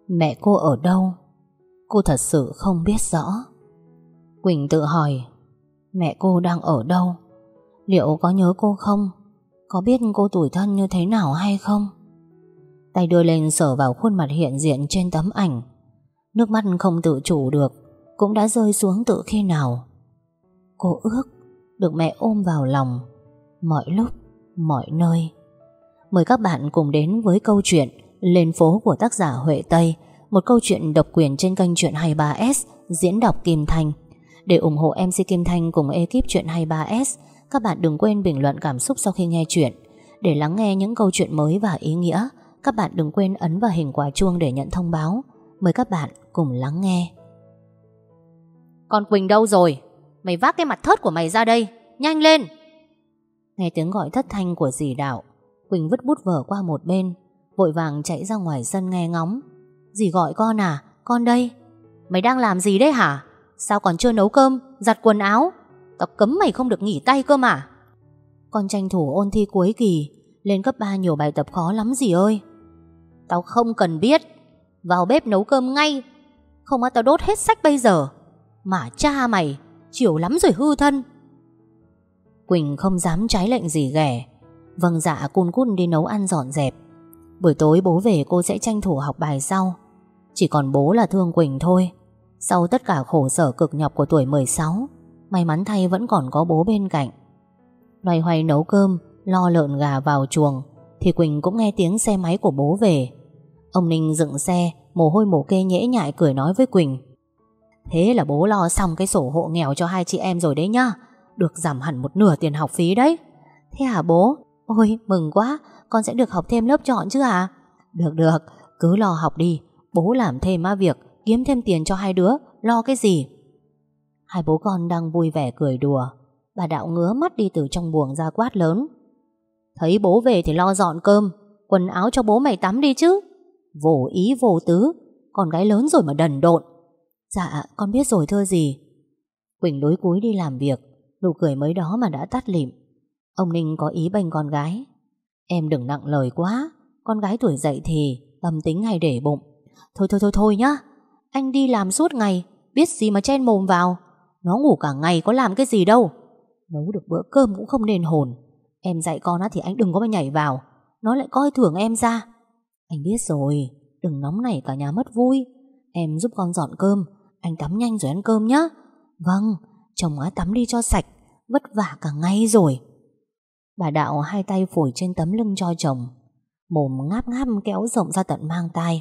Mẹ cô ở đâu? Cô thật sự không biết rõ. Quỳnh tự hỏi, mẹ cô đang ở đâu? Liệu có nhớ cô không? Có biết cô tủi thân như thế nào hay không? Tay đưa lên sờ vào khuôn mặt hiện diện trên tấm ảnh. Nước mắt không tự chủ được, cũng đã rơi xuống từ khi nào. Cô ước được mẹ ôm vào lòng, mọi lúc, mọi nơi. Mời các bạn cùng đến với câu chuyện Lên phố của tác giả Huệ Tây, một câu chuyện độc quyền trên kênh Chuyện 23S, diễn đọc Kim Thanh. Để ủng hộ MC Kim Thanh cùng ekip Chuyện 23S, các bạn đừng quên bình luận cảm xúc sau khi nghe chuyện. Để lắng nghe những câu chuyện mới và ý nghĩa, các bạn đừng quên ấn vào hình quả chuông để nhận thông báo. Mời các bạn cùng lắng nghe. Con Quỳnh đâu rồi? Mày vác cái mặt thớt của mày ra đây, nhanh lên! Nghe tiếng gọi thất thanh của dì Đạo, Quỳnh vứt bút vở qua một bên, vội vàng chạy ra ngoài sân nghe ngóng. Dì gọi con à? Con đây. Mày đang làm gì đấy hả? Sao còn chưa nấu cơm, giặt quần áo? Tao cấm mày không được nghỉ tay cơ mà. Con tranh thủ ôn thi cuối kỳ, lên cấp 3 nhiều bài tập khó lắm dì ơi. Tao không cần biết, vào bếp nấu cơm ngay, không á tao đốt hết sách bây giờ. Mà cha mày chiều lắm rồi hư thân. Quỳnh không dám trái lệnh gì ghẻ, vâng dạ cun cút đi nấu ăn dọn dẹp. Buổi tối bố về cô sẽ tranh thủ học bài sau. Chỉ còn bố là thương Quỳnh thôi. Sau tất cả khổ sở cực nhọc của tuổi 16, may mắn thay vẫn còn có bố bên cạnh. Loay hoay nấu cơm, lo lợn gà vào chuồng, thì Quỳnh cũng nghe tiếng xe máy của bố về. Ông Ninh dựng xe, mồ hôi mồ kê nhễ nhại cười nói với Quỳnh: Thế là bố lo xong cái sổ hộ nghèo cho hai chị em rồi đấy nhá. Được giảm hẳn một nửa tiền học phí đấy. Thế hả bố? Ôi mừng quá, con sẽ được học thêm lớp chọn chứ à? Được được, cứ lo học đi. Bố làm thêm việc, kiếm thêm tiền cho hai đứa. Lo cái gì? Hai bố con đang vui vẻ cười đùa. Bà Đạo ngứa mắt đi từ trong buồng ra quát lớn: Thấy bố về thì lo dọn cơm, quần áo cho bố mày tắm đi chứ. Vô ý vô tứ, con gái lớn rồi mà đần độn. Dạ con biết rồi thưa dì. Quỳnh lúi cúi đi làm việc, nụ cười mới đó mà đã tắt lịm. Ông Ninh có ý bênh con gái: Em đừng nặng lời quá, con gái tuổi dậy thì tâm tính hay để bụng. Thôi nhá, anh đi làm suốt ngày, biết gì mà chen mồm vào. Nó ngủ cả ngày có làm cái gì đâu. Nấu được bữa cơm cũng không nên hồn. Em dạy con thì anh đừng có mà nhảy vào, nó lại coi thường em ra. Anh biết rồi, đừng nóng nảy cả nhà mất vui. Em giúp con dọn cơm, anh tắm nhanh rồi ăn cơm nhá. Vâng, chồng á tắm đi cho sạch, vất vả cả ngày rồi. Bà Đạo hai tay phủi trên tấm lưng cho chồng, mồm ngáp ngáp kéo rộng ra tận mang tai.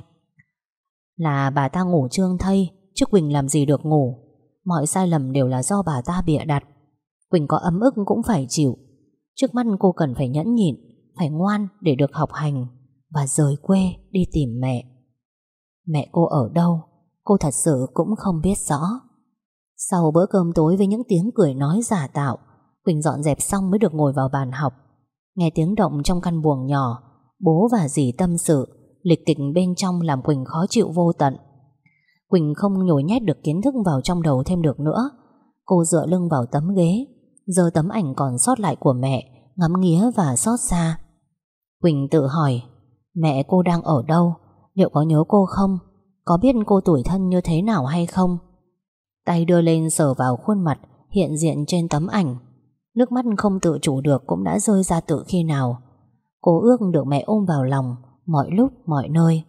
Là bà ta ngủ trương thây, chứ Quỳnh làm gì được ngủ. Mọi sai lầm đều là do bà ta bịa đặt. Quỳnh có ấm ức cũng phải chịu. Trước mắt cô cần phải nhẫn nhịn, phải ngoan để được học hành và rời quê đi tìm mẹ. Mẹ cô ở đâu, cô thật sự cũng không biết rõ. Sau bữa cơm tối với những tiếng cười nói giả tạo, Quỳnh dọn dẹp xong mới được ngồi vào bàn học. Nghe tiếng động trong căn buồng nhỏ, bố và dì tâm sự, lịch kịch bên trong làm Quỳnh khó chịu vô tận. Quỳnh không nhồi nhét được kiến thức vào trong đầu thêm được nữa. Cô dựa lưng vào tấm ghế, giơ tấm ảnh còn sót lại của mẹ, ngắm nghía và xót xa. Quỳnh tự hỏi, mẹ cô đang ở đâu? Liệu có nhớ cô không? Có biết cô tủi thân như thế nào hay không? Tay đưa lên sờ vào khuôn mặt hiện diện trên tấm ảnh. Nước mắt không tự chủ được cũng đã rơi ra từ khi nào. Cô ước được mẹ ôm vào lòng mọi lúc mọi nơi.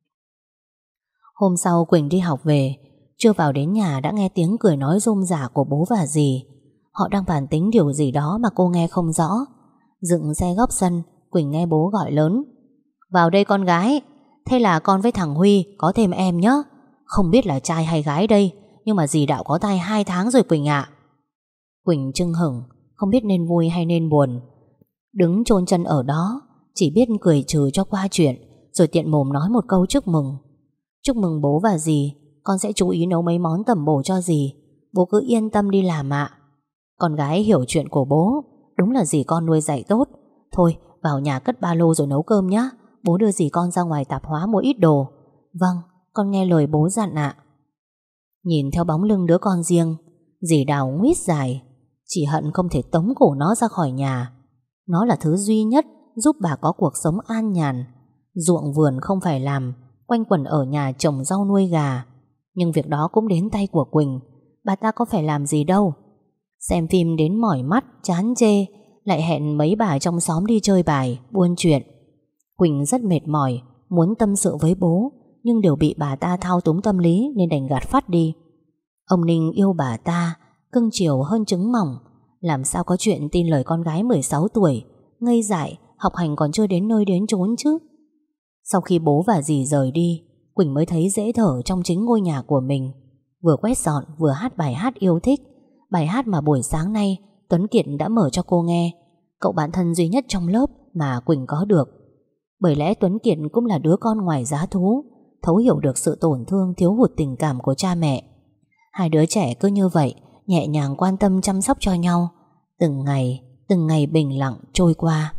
Hôm sau Quỳnh đi học về, chưa vào đến nhà đã nghe tiếng cười nói rôm rả của bố và dì. Họ đang bàn tính điều gì đó mà cô nghe không rõ. Dựng xe góc sân, Quỳnh nghe bố gọi lớn: Vào đây con gái. Thế là con với thằng Huy có thêm em nhé. Không biết là trai hay gái đây, nhưng mà dì Đạo có thai 2 tháng rồi Quỳnh ạ. Quỳnh chưng hửng, không biết nên vui hay nên buồn. Đứng chôn chân ở đó, chỉ biết cười trừ cho qua chuyện, rồi tiện mồm nói một câu chúc mừng. Chúc mừng bố và dì, con sẽ chú ý nấu mấy món tẩm bổ cho dì. Bố cứ yên tâm đi làm ạ. Con gái hiểu chuyện của bố, đúng là dì con nuôi dạy tốt. Thôi vào nhà cất ba lô rồi nấu cơm nhé. Bố đưa dì con ra ngoài tạp hóa mua ít đồ. Vâng, con nghe lời bố dặn ạ. Nhìn theo bóng lưng đứa con riêng, dì Đào nguyết dài, chỉ hận không thể tống cổ nó ra khỏi nhà. Nó là thứ duy nhất giúp bà có cuộc sống an nhàn. Ruộng vườn không phải làm, quanh quẩn ở nhà trồng rau nuôi gà. Nhưng việc đó cũng đến tay của Quỳnh. Bà ta có phải làm gì đâu. Xem phim đến mỏi mắt, chán chê, lại hẹn mấy bà trong xóm đi chơi bài, buôn chuyện. Quỳnh rất mệt mỏi, muốn tâm sự với bố, nhưng đều bị bà ta thao túng tâm lý nên đành gạt phắt đi. Ông Ninh yêu bà ta, cưng chiều hơn trứng mỏng. Làm sao có chuyện tin lời con gái 16 tuổi, ngây dại, học hành còn chưa đến nơi đến chốn chứ. Sau khi bố và dì rời đi, Quỳnh mới thấy dễ thở trong chính ngôi nhà của mình. Vừa quét dọn vừa hát bài hát yêu thích, bài hát mà buổi sáng nay Tuấn Kiệt đã mở cho cô nghe, cậu bạn thân duy nhất trong lớp mà Quỳnh có được. Bởi lẽ Tuấn Kiệt cũng là đứa con ngoài giá thú, thấu hiểu được sự tổn thương thiếu hụt tình cảm của cha mẹ. Hai đứa trẻ cứ như vậy nhẹ nhàng quan tâm chăm sóc cho nhau. Từng ngày bình lặng trôi qua.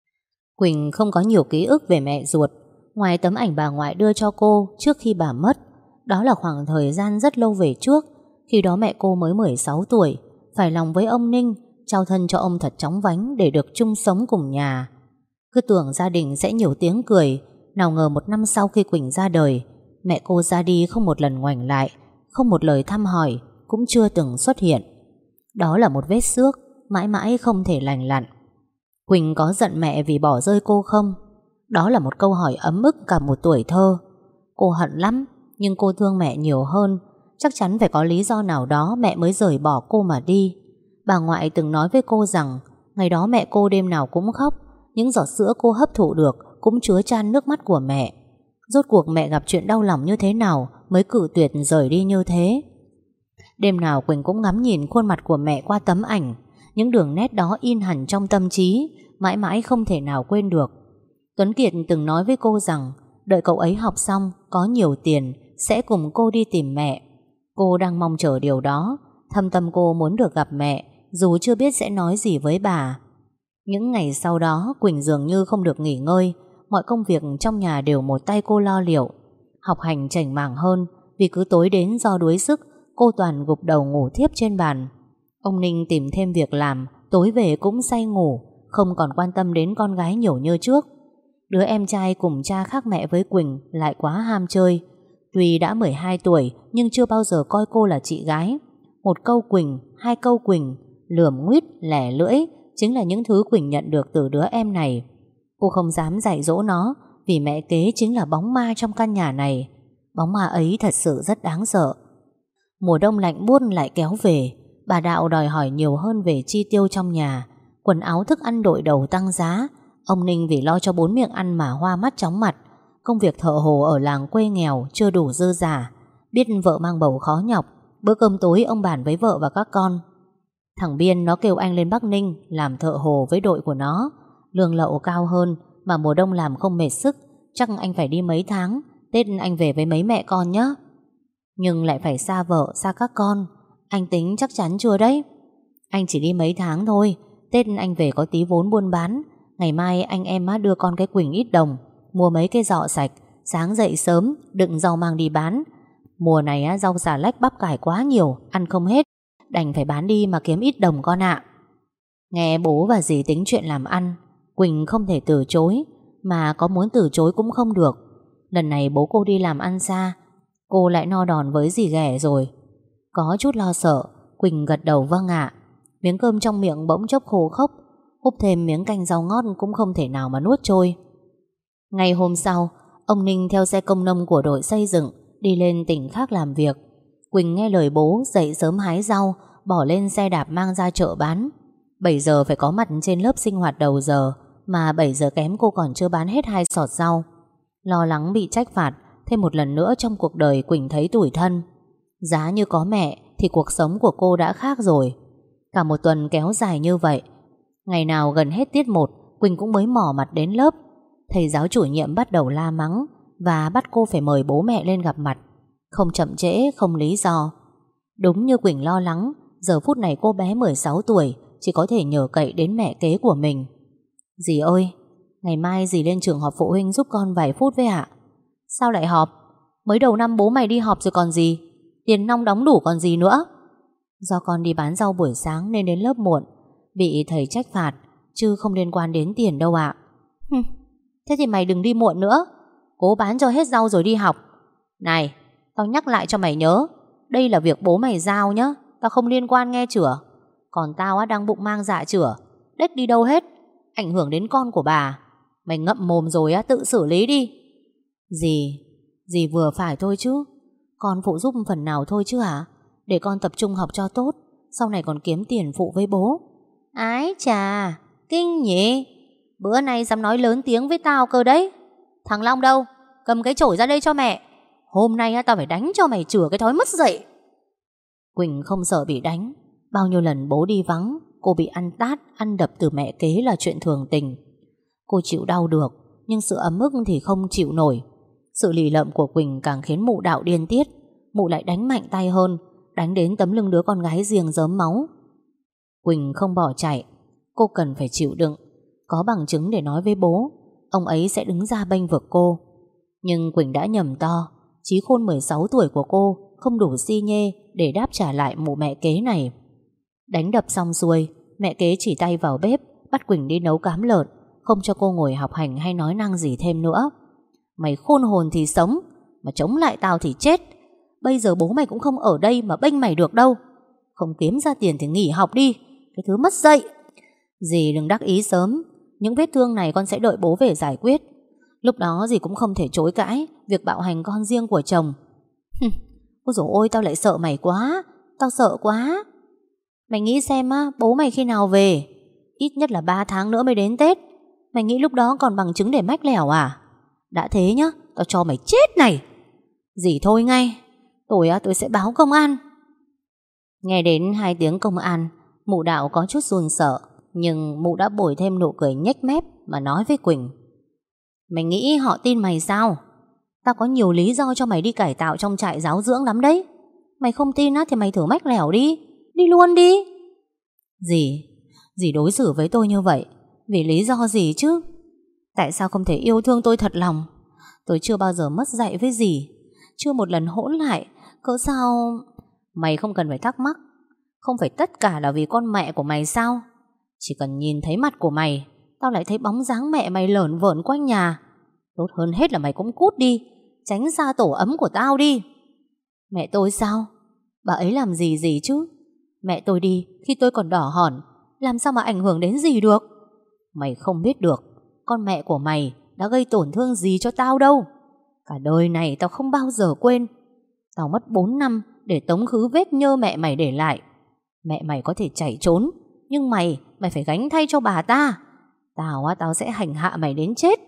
Quỳnh không có nhiều ký ức về mẹ ruột, ngoài tấm ảnh bà ngoại đưa cho cô trước khi bà mất. Đó là khoảng thời gian rất lâu về trước. Khi đó mẹ cô mới 16 tuổi, phải lòng với ông Ninh, trao thân cho ông thật chóng vánh để được chung sống cùng nhà. Cứ tưởng gia đình sẽ nhiều tiếng cười, nào ngờ một năm sau khi Quỳnh ra đời, mẹ cô ra đi không một lần ngoảnh lại, không một lời thăm hỏi, cũng chưa từng xuất hiện. Đó là một vết xước mãi mãi không thể lành lặn. Quỳnh có giận mẹ vì bỏ rơi cô không? Đó là một câu hỏi ấm ức cả một tuổi thơ. Cô hận lắm, nhưng cô thương mẹ nhiều hơn. Chắc chắn phải có lý do nào đó mẹ mới rời bỏ cô mà đi. Bà ngoại từng nói với cô rằng ngày đó mẹ cô đêm nào cũng khóc, những giọt sữa cô hấp thụ được cũng chứa chan nước mắt của mẹ. Rốt cuộc mẹ gặp chuyện đau lòng như thế nào mới cự tuyệt rời đi như thế? Đêm nào Quỳnh cũng ngắm nhìn khuôn mặt của mẹ qua tấm ảnh. Những đường nét đó in hẳn trong tâm trí, mãi mãi không thể nào quên được. Tuấn Kiệt từng nói với cô rằng đợi cậu ấy học xong, có nhiều tiền, sẽ cùng cô đi tìm mẹ. Cô đang mong chờ điều đó. Thâm tâm cô muốn được gặp mẹ, dù chưa biết sẽ nói gì với bà. Những ngày sau đó, Quỳnh dường như không được nghỉ ngơi. Mọi công việc trong nhà đều một tay cô lo liệu. Học hành chảnh mảng hơn, vì cứ tối đến do đuối sức, cô toàn gục đầu ngủ thiếp trên bàn. Ông Ninh tìm thêm việc làm, tối về cũng say ngủ, không còn quan tâm đến con gái nhiều như trước. Đứa em trai cùng cha khác mẹ với Quỳnh lại quá ham chơi. Tuy đã 12 tuổi nhưng chưa bao giờ coi cô là chị gái. Một câu Quỳnh, hai câu Quỳnh, lườm nguýt, lẻ lưỡi chính là những thứ Quỳnh nhận được từ đứa em này. Cô không dám dạy dỗ nó, vì mẹ kế chính là bóng ma trong căn nhà này. Bóng ma ấy thật sự rất đáng sợ. Mùa đông lạnh buốt lại kéo về. Bà Đạo đòi hỏi nhiều hơn về chi tiêu trong nhà. Quần áo thức ăn đội đầu tăng giá. Ông Ninh vì lo cho 4 miệng ăn mà hoa mắt chóng mặt. Công việc thợ hồ ở làng quê nghèo chưa đủ dư giả. Biết vợ mang bầu khó nhọc, bữa cơm tối ông bàn với vợ và các con. Thằng Biên nó kêu anh lên Bắc Ninh làm thợ hồ với đội của nó. Lương lậu cao hơn, mà mùa đông làm không mệt sức. Chắc anh phải đi mấy tháng. Tết anh về với mấy mẹ con nhé. Nhưng lại phải xa vợ, xa các con. Anh tính chắc chắn chưa đấy? Anh chỉ đi mấy tháng thôi. Tết anh về có tí vốn buôn bán. Ngày mai anh em đưa con cái Quỳnh ít đồng, mua mấy cái giọ sạch, sáng dậy sớm đựng rau mang đi bán. Mùa này rau xà lách bắp cải quá nhiều, ăn không hết, đành phải bán đi mà kiếm ít đồng con ạ. Nghe bố và dì tính chuyện làm ăn, Quỳnh không thể từ chối, mà có muốn từ chối cũng không được. Lần này bố cô đi làm ăn xa, cô lại no đòn với dì ghẻ rồi. Có chút lo sợ, Quỳnh gật đầu vâng ạ. Miếng cơm trong miệng bỗng chốc khô khốc, húp thêm miếng canh rau ngót cũng không thể nào mà nuốt trôi. Ngày hôm sau, ông Ninh theo xe công nông của đội xây dựng đi lên tỉnh khác làm việc. Quỳnh nghe lời bố dậy sớm hái rau, bỏ lên xe đạp mang ra chợ bán. 7 giờ phải có mặt trên lớp sinh hoạt đầu giờ, mà 7 giờ kém cô còn chưa bán hết 2 sọt rau. Lo lắng bị trách phạt, thêm một lần nữa trong cuộc đời Quỳnh thấy tủi thân. Giá như có mẹ thì cuộc sống của cô đã khác rồi. Cả một tuần kéo dài như vậy, ngày nào gần hết tiết 1, Quỳnh cũng mới mò mặt đến lớp. Thầy giáo chủ nhiệm bắt đầu la mắng và bắt cô phải mời bố mẹ lên gặp mặt. Không chậm trễ, không lý do. Đúng như Quỳnh lo lắng, giờ phút này cô bé 16 tuổi chỉ có thể nhờ cậy đến mẹ kế của mình. Dì ơi, ngày mai dì lên trường họp phụ huynh giúp con vài phút với ạ. Sao lại họp? Mới đầu năm bố mày đi họp rồi còn gì. Tiền nong đóng đủ còn gì nữa. Do con đi bán rau buổi sáng nên đến lớp muộn, bị thầy trách phạt, chứ không liên quan đến tiền đâu ạ. Thế thì mày đừng đi muộn nữa. Cố bán cho hết rau rồi đi học. Này, tao nhắc lại cho mày nhớ, đây là việc bố mày giao nhá, tao không liên quan nghe chửa. Còn tao đang bụng mang dạ chửa, đếch đi đâu hết, ảnh hưởng đến con của bà. Mày ngậm mồm rồi tự xử lý đi. Dì vừa phải thôi chứ. Con phụ giúp phần nào thôi chứ hả? Để con tập trung học cho tốt, sau này còn kiếm tiền phụ với bố. Ái chà, kinh nhỉ. Bữa nay dám nói lớn tiếng với tao cơ đấy. Thằng Long đâu? Cầm cái chổi ra đây cho mẹ. Hôm nay tao phải đánh cho mày chừa cái thói mất dậy. Quỳnh không sợ bị đánh. Bao nhiêu lần bố đi vắng, cô bị ăn tát, ăn đập từ mẹ kế là chuyện thường tình. Cô chịu đau được, nhưng sự ấm ức thì không chịu nổi. Sự lì lợm của Quỳnh càng khiến mụ Đạo điên tiết. Mụ lại đánh mạnh tay hơn, đánh đến tấm lưng đứa con gái riêng rớm máu. Quỳnh không bỏ chạy. Cô cần phải chịu đựng. Có bằng chứng để nói với bố, ông ấy sẽ đứng ra bênh vực cô. Nhưng Quỳnh đã nhầm to. Chí khôn 16 tuổi của cô không đủ xi nhê để đáp trả lại mụ mẹ kế này. Đánh đập xong xuôi, mẹ kế chỉ tay vào bếp, bắt Quỳnh đi nấu cám lợn, không cho cô ngồi học hành hay nói năng gì thêm nữa. Mày khôn hồn thì sống, mà chống lại tao thì chết. Bây giờ bố mày cũng không ở đây mà bênh mày được đâu. Không kiếm ra tiền thì nghỉ học đi, cái thứ mất dạy. Dì đừng đắc ý sớm. Những vết thương này con sẽ đợi bố về giải quyết. Lúc đó dì cũng không thể chối cãi việc bạo hành con riêng của chồng. Ôi dồi ôi, tao lại sợ mày quá. Tao sợ quá. Mày nghĩ xem bố mày khi nào về? Ít nhất là 3 tháng nữa mới đến Tết. Mày nghĩ lúc đó còn bằng chứng để mách lẻo à? Đã thế nhá, tao cho mày chết này. Dì thôi ngay. Tôi sẽ báo công an. Nghe đến 2 tiếng công an, mụ Đạo có chút run sợ. Nhưng mụ đã bồi thêm nụ cười nhếch mép mà nói với Quỳnh: Mày nghĩ họ tin mày sao? Tao có nhiều lý do cho mày đi cải tạo trong trại giáo dưỡng lắm đấy. Mày không tin thì mày thử mách lẻo đi. Đi luôn đi. Dì đối xử với tôi như vậy vì lý do gì chứ? Tại sao không thể yêu thương tôi thật lòng? Tôi chưa bao giờ mất dạy với dì, chưa một lần hỗn lại. Cỡ sao? Mày không cần phải thắc mắc. Không phải tất cả là vì con mẹ của mày sao? Chỉ cần nhìn thấy mặt của mày, tao lại thấy bóng dáng mẹ mày lởn vởn quanh nhà. Tốt hơn hết là mày cũng cút đi, tránh xa tổ ấm của tao đi. Mẹ tôi sao? Bà ấy làm gì chứ? Mẹ tôi đi khi tôi còn đỏ hòn, làm sao mà ảnh hưởng đến gì được? Mày không biết được, con mẹ của mày đã gây tổn thương gì cho tao đâu. Cả đời này tao không bao giờ quên. Tao mất 4 năm để tống khứ vết nhơ mẹ mày để lại. Mẹ mày có thể chạy trốn, nhưng mày phải gánh thay cho bà ta. Tao sẽ hành hạ mày đến chết.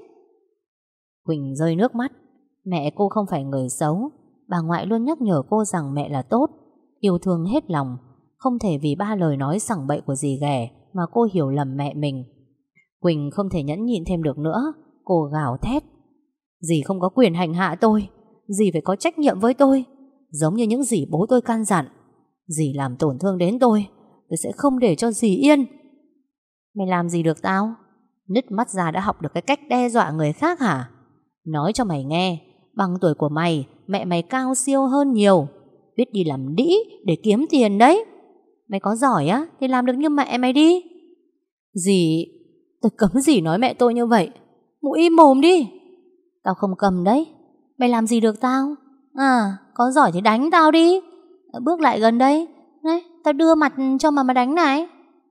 Quỳnh rơi nước mắt. Mẹ cô không phải người xấu. Bà ngoại luôn nhắc nhở cô rằng mẹ là tốt, yêu thương hết lòng. Không thể vì 3 lời nói sằng bậy của dì ghẻ mà cô hiểu lầm mẹ mình. Quỳnh không thể nhẫn nhịn thêm được nữa. Cô gào thét: Dì không có quyền hành hạ tôi. Dì phải có trách nhiệm với tôi, giống như những gì bố tôi căn dặn. Dì làm tổn thương đến tôi sẽ không để cho dì yên. Mày làm gì được tao? Nứt mắt ra đã học được cái cách đe dọa người khác hả? Nói cho mày nghe, bằng tuổi của mày, mẹ mày cao siêu hơn nhiều, biết đi làm đĩ để kiếm tiền đấy. Mày có giỏi thì làm được như mẹ mày đi. Dì, tôi cấm dì nói mẹ tôi như vậy. Mụ im mồm đi. Tao không cầm đấy. Mày làm gì được tao? Có giỏi thì đánh tao đi. Bước lại gần đây. Này, tao đưa mặt cho mà đánh này.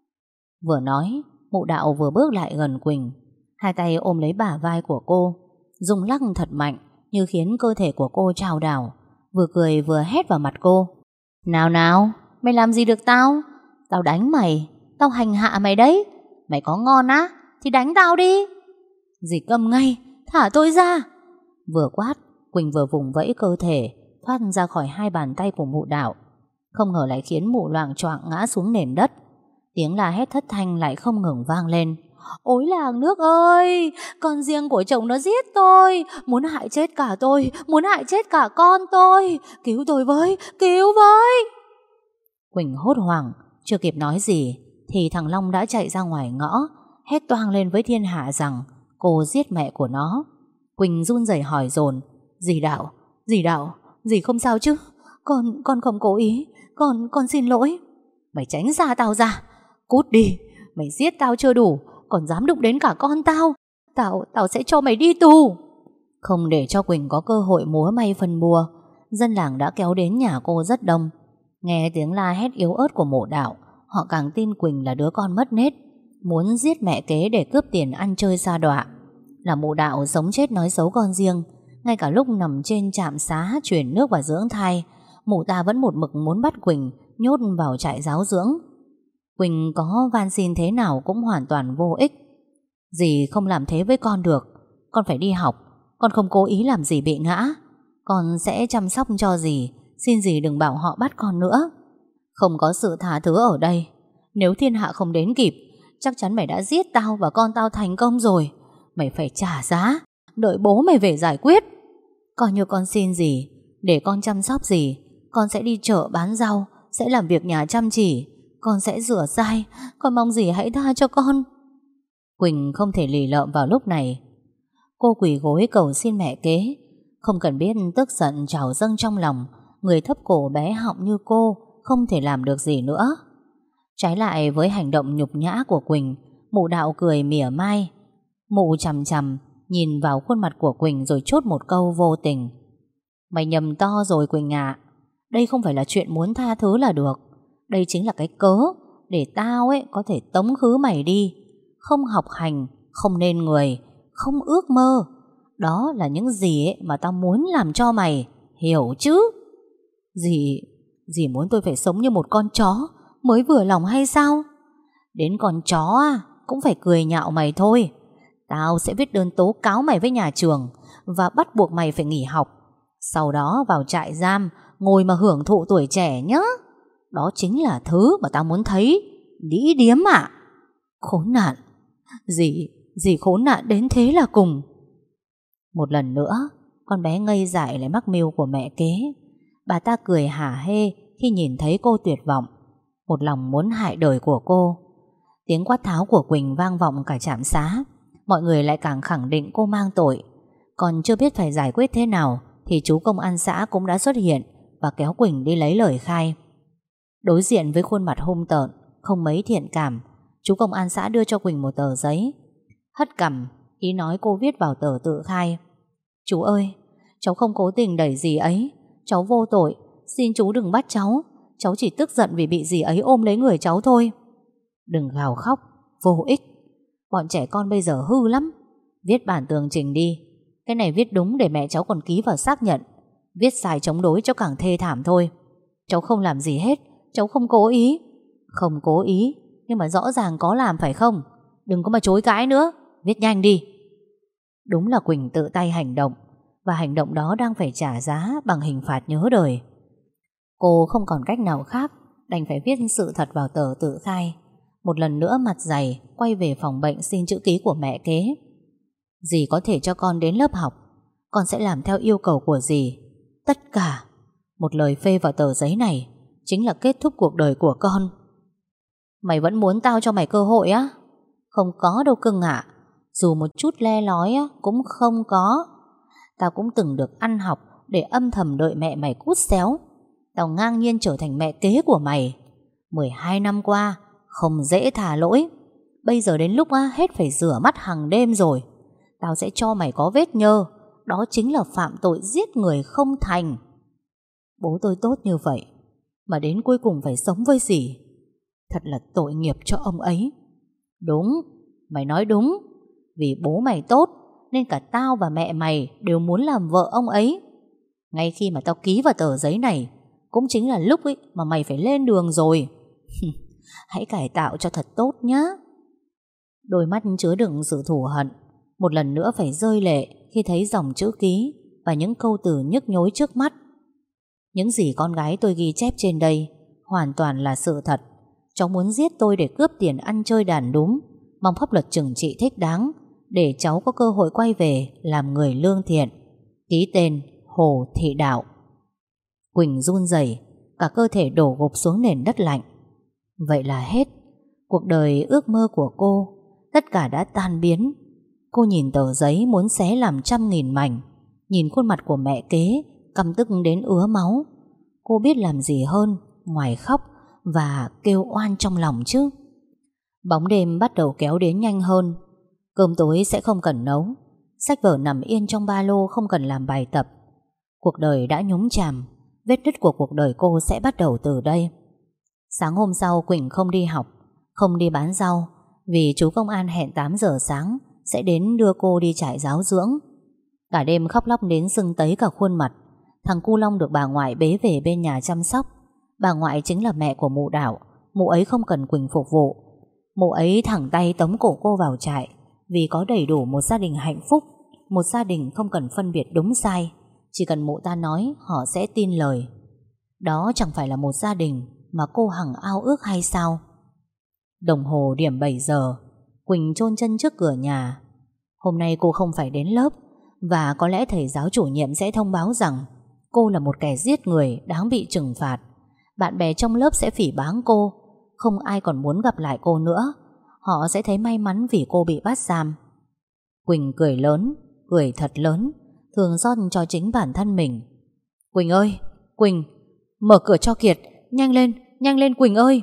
Vừa nói, mụ Đạo vừa bước lại gần Quỳnh, 2 tay ôm lấy bả vai của cô, rung lắc thật mạnh, như khiến cơ thể của cô trao đảo. Vừa cười vừa hét vào mặt cô: Nào, mày làm gì được tao? Tao đánh mày, tao hành hạ mày đấy. Mày có ngon thì đánh tao đi. Dì câm ngay, thả tôi ra. Vừa quát, Quỳnh vừa vùng vẫy cơ thể thoát ra khỏi 2 bàn tay của mụ Đạo. Không ngờ lại khiến mụ loạng choạng ngã xuống nền đất. Tiếng la hét thất thanh lại không ngừng vang lên: Ôi làng nước ơi, con riêng của chồng nó giết tôi, muốn hại chết cả tôi, muốn hại chết cả con tôi. Cứu tôi với, cứu với. Quỳnh hốt hoảng, chưa kịp nói gì thì thằng Long đã chạy ra ngoài ngõ, hét toang lên với thiên hạ rằng cô giết mẹ của nó. Quỳnh run rẩy hỏi dồn: Dì Đạo, dì không sao chứ? Con không cố ý, con xin lỗi. Mày tránh xa tao ra, cút đi. Mày giết tao chưa đủ, còn dám đụng đến cả con tao. Tao sẽ cho mày đi tù. Không để cho Quỳnh có cơ hội múa may phân bua, dân làng đã kéo đến nhà cô rất đông. Nghe tiếng la hét yếu ớt của mộ đạo, họ càng tin Quỳnh là đứa con mất nết, muốn giết mẹ kế để cướp tiền ăn chơi sa đọa. Là mụ đạo sống chết nói xấu con riêng. Ngay cả lúc nằm trên trạm xá chuyển nước và dưỡng thai, mụ ta vẫn một mực muốn bắt Quỳnh nhốt vào trại giáo dưỡng. Quỳnh có van xin thế nào cũng hoàn toàn vô ích. Dì không làm thế với con được. Con phải đi học. Con không cố ý làm dì bị ngã. Con sẽ chăm sóc cho dì. Xin dì đừng bảo họ bắt con nữa. Không có sự tha thứ ở đây. Nếu thiên hạ không đến kịp, chắc chắn mày đã giết tao và con tao thành công rồi. Mày phải trả giá. Đợi bố mày về giải quyết. Coi như con xin dì, để con chăm sóc dì. Con sẽ đi chợ bán rau, sẽ làm việc nhà chăm chỉ. Con sẽ rửa sai. Con mong dì hãy tha cho con. Quỳnh không thể lì lợm vào lúc này. Cô quỳ gối cầu xin mẹ kế. Không cần biết tức giận trào dâng trong lòng, người thấp cổ bé họng như cô không thể làm được gì nữa. Trái lại với hành động nhục nhã của Quỳnh, mụ đạo cười mỉa mai. Mụ chằm chằm nhìn vào khuôn mặt của Quỳnh rồi chốt một câu vô tình. Mày nhầm to rồi Quỳnh ạ. Đây không phải là chuyện muốn tha thứ là được. Đây chính là cái cớ để tao có thể tống khứ mày đi. Không học hành, không nên người, không ước mơ. Đó là những gì mà tao muốn làm cho mày, hiểu chứ? Dì muốn tôi phải sống như một con chó mới vừa lòng hay sao? Đến con chó cũng phải cười nhạo mày thôi. Tao sẽ viết đơn tố cáo mày với nhà trường và bắt buộc mày phải nghỉ học. Sau đó vào trại giam ngồi mà hưởng thụ tuổi trẻ nhá. Đó chính là thứ mà tao muốn thấy. Đĩ điếm ạ. Khốn nạn. Dì khốn nạn đến thế là cùng. Một lần nữa con bé ngây dại lại mắc mưu của mẹ kế. Bà ta cười hả hê khi nhìn thấy cô tuyệt vọng, một lòng muốn hại đời của cô. Tiếng quát tháo của Quỳnh vang vọng cả trạm xá. Mọi người lại càng khẳng định cô mang tội. Còn chưa biết phải giải quyết thế nào thì chú công an xã cũng đã xuất hiện và kéo Quỳnh đi lấy lời khai. Đối diện với khuôn mặt hung tợn, không mấy thiện cảm, chú công an xã đưa cho Quỳnh một tờ giấy. Hất cằm, ý nói cô viết vào tờ tự khai. Chú ơi, cháu không cố tình đẩy dì ấy. Cháu vô tội, xin chú đừng bắt cháu. Cháu chỉ tức giận vì bị dì ấy ôm lấy người cháu thôi. Đừng gào khóc, vô ích. Bọn trẻ con bây giờ hư lắm. Viết bản tường trình đi. Cái này viết đúng để mẹ cháu còn ký vào xác nhận. Viết sai chống đối cháu càng thê thảm thôi. Cháu không làm gì hết. Cháu không cố ý. Không cố ý, nhưng mà rõ ràng có làm phải không? Đừng có mà chối cãi nữa. Viết nhanh đi. Đúng là Quỳnh tự tay hành động, và hành động đó đang phải trả giá bằng hình phạt nhớ đời. Cô không còn cách nào khác, đành phải viết sự thật vào tờ tự khai. Một lần nữa mặt dày quay về phòng bệnh xin chữ ký của mẹ kế. Dì có thể cho con đến lớp học, con sẽ làm theo yêu cầu của dì. Tất cả. Một lời phê vào tờ giấy này chính là kết thúc cuộc đời của con. Mày vẫn muốn tao cho mày cơ hội á? Không có đâu cưng ạ. Dù một chút le lói cũng không có. Tao cũng từng được ăn học để âm thầm đợi mẹ mày cút xéo. Tao ngang nhiên trở thành mẹ kế của mày. 12 năm qua không dễ thả lỗi. Bây giờ đến lúc hết phải rửa mắt hàng đêm rồi. Tao sẽ cho mày có vết nhơ. Đó chính là phạm tội giết người không thành. Bố tôi tốt như vậy mà đến cuối cùng phải sống với dì. Thật là tội nghiệp cho ông ấy. Đúng, mày nói đúng. Vì bố mày tốt nên cả tao và mẹ mày đều muốn làm vợ ông ấy. Ngay khi mà tao ký vào tờ giấy này cũng chính là lúc mà mày phải lên đường rồi. Hãy cải tạo cho thật tốt nhá. Đôi mắt chứa đựng sự thù hận một lần nữa phải rơi lệ khi thấy dòng chữ ký và những câu từ nhức nhối trước mắt. Những gì con gái tôi ghi chép trên đây hoàn toàn là sự thật. Cháu muốn giết tôi để cướp tiền ăn chơi đàn đúm. Mong pháp luật trừng trị thích đáng để cháu có cơ hội quay về làm người lương thiện. Ký tên Hồ Thị Đạo. Quỳnh run rẩy, cả cơ thể đổ gục xuống nền đất lạnh. Vậy là hết. Cuộc đời ước mơ của cô, tất cả đã tan biến. Cô nhìn tờ giấy muốn xé làm trăm nghìn mảnh. Nhìn khuôn mặt của mẹ kế căm tức đến ứa máu. Cô biết làm gì hơn ngoài khóc và kêu oan trong lòng chứ. Bóng đêm bắt đầu kéo đến nhanh hơn. Cơm tối sẽ không cần nấu. sách vở nằm yên trong ba lô không cần làm bài tập. Cuộc đời đã nhúng chàm, vết nứt của cuộc đời cô sẽ bắt đầu từ đây. Sáng hôm sau Quỳnh không đi học, không đi bán rau, vì chú công an hẹn 8 giờ sáng sẽ đến đưa cô đi trại giáo dưỡng. Cả đêm khóc lóc đến sưng tấy cả khuôn mặt. Thằng cu Long được bà ngoại bế về bên nhà chăm sóc. Bà ngoại chính là mẹ của mụ Đảo. Mụ ấy không cần Quỳnh phục vụ. Mụ ấy thẳng tay tống cổ cô vào trại, vì có đầy đủ một gia đình hạnh phúc, một gia đình không cần phân biệt đúng sai. Chỉ cần mụ ta nói họ sẽ tin lời. Đó chẳng phải là một gia đình mà cô hằng ao ước hay sao? Đồng hồ điểm 7 giờ, Quỳnh chôn chân trước cửa nhà. Hôm nay cô không phải đến lớp, và có lẽ thầy giáo chủ nhiệm sẽ thông báo rằng cô là một kẻ giết người đáng bị trừng phạt. Bạn bè trong lớp sẽ phỉ báng cô, không ai còn muốn gặp lại cô nữa. Họ sẽ thấy may mắn vì cô bị bắt giam. Quỳnh cười lớn, cười thật lớn, thường rót cho chính bản thân mình. Quỳnh ơi, Quỳnh, mở cửa cho Kiệt, nhanh lên Quỳnh ơi.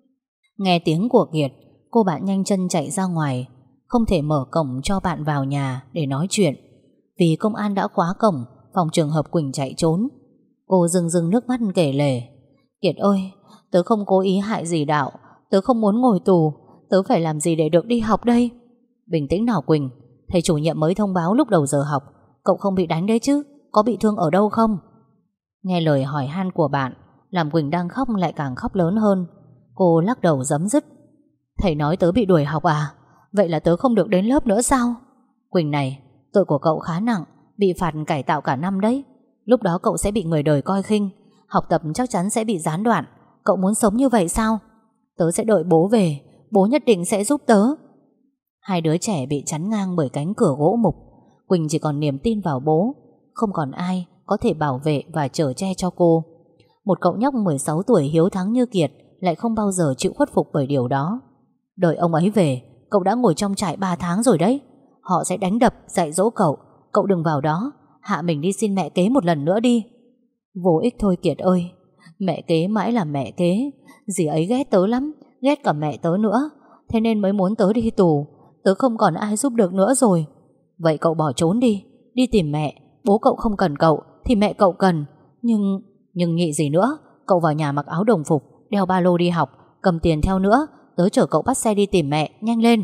Nghe tiếng của Kiệt, cô bạn nhanh chân chạy ra ngoài. Không thể mở cổng cho bạn vào nhà để nói chuyện, vì công an đã khóa cổng, phòng trường hợp Quỳnh chạy trốn. Cô rưng rưng nước mắt kể lể. Kiệt ơi, tớ không cố ý hại gì Đạo, tớ không muốn ngồi tù, tớ phải làm gì để được đi học đây? Bình tĩnh nào Quỳnh, thầy chủ nhiệm mới thông báo lúc đầu giờ học, cậu không bị đánh đấy chứ, có bị thương ở đâu không? Nghe lời hỏi han của bạn, làm Quỳnh đang khóc lại càng khóc lớn hơn. Cô lắc đầu giấm dứt. Thầy nói tớ bị đuổi học à? Vậy là tớ không được đến lớp nữa sao? Quỳnh này, tội của cậu khá nặng, bị phạt cải tạo cả năm đấy. Lúc đó cậu sẽ bị người đời coi khinh, học tập chắc chắn sẽ bị gián đoạn. Cậu muốn sống như vậy sao? Tớ sẽ đợi bố về, bố nhất định sẽ giúp tớ. Hai đứa trẻ bị chắn ngang bởi cánh cửa gỗ mục. Quỳnh chỉ còn niềm tin vào bố, không còn ai có thể bảo vệ và chở che cho cô. Một cậu nhóc 16 tuổi hiếu thắng như Kiệt lại không bao giờ chịu khuất phục bởi điều đó. Đợi ông ấy về, cậu đã ngồi trong trại 3 tháng rồi đấy. Họ sẽ đánh đập, dạy dỗ cậu. Cậu đừng vào đó, hạ mình đi xin mẹ kế một lần nữa đi. Vô ích thôi Kiệt ơi, mẹ kế mãi là mẹ kế. Dì ấy ghét tớ lắm, ghét cả mẹ tớ nữa, thế nên mới muốn tớ đi tù. Tớ không còn ai giúp được nữa rồi. Vậy cậu bỏ trốn đi, đi tìm mẹ. Bố cậu không cần cậu thì mẹ cậu cần. Nhưng nhị gì nữa, cậu vào nhà mặc áo đồng phục, đeo ba lô đi học, cầm tiền theo nữa. Tớ chở cậu bắt xe đi tìm mẹ, nhanh lên.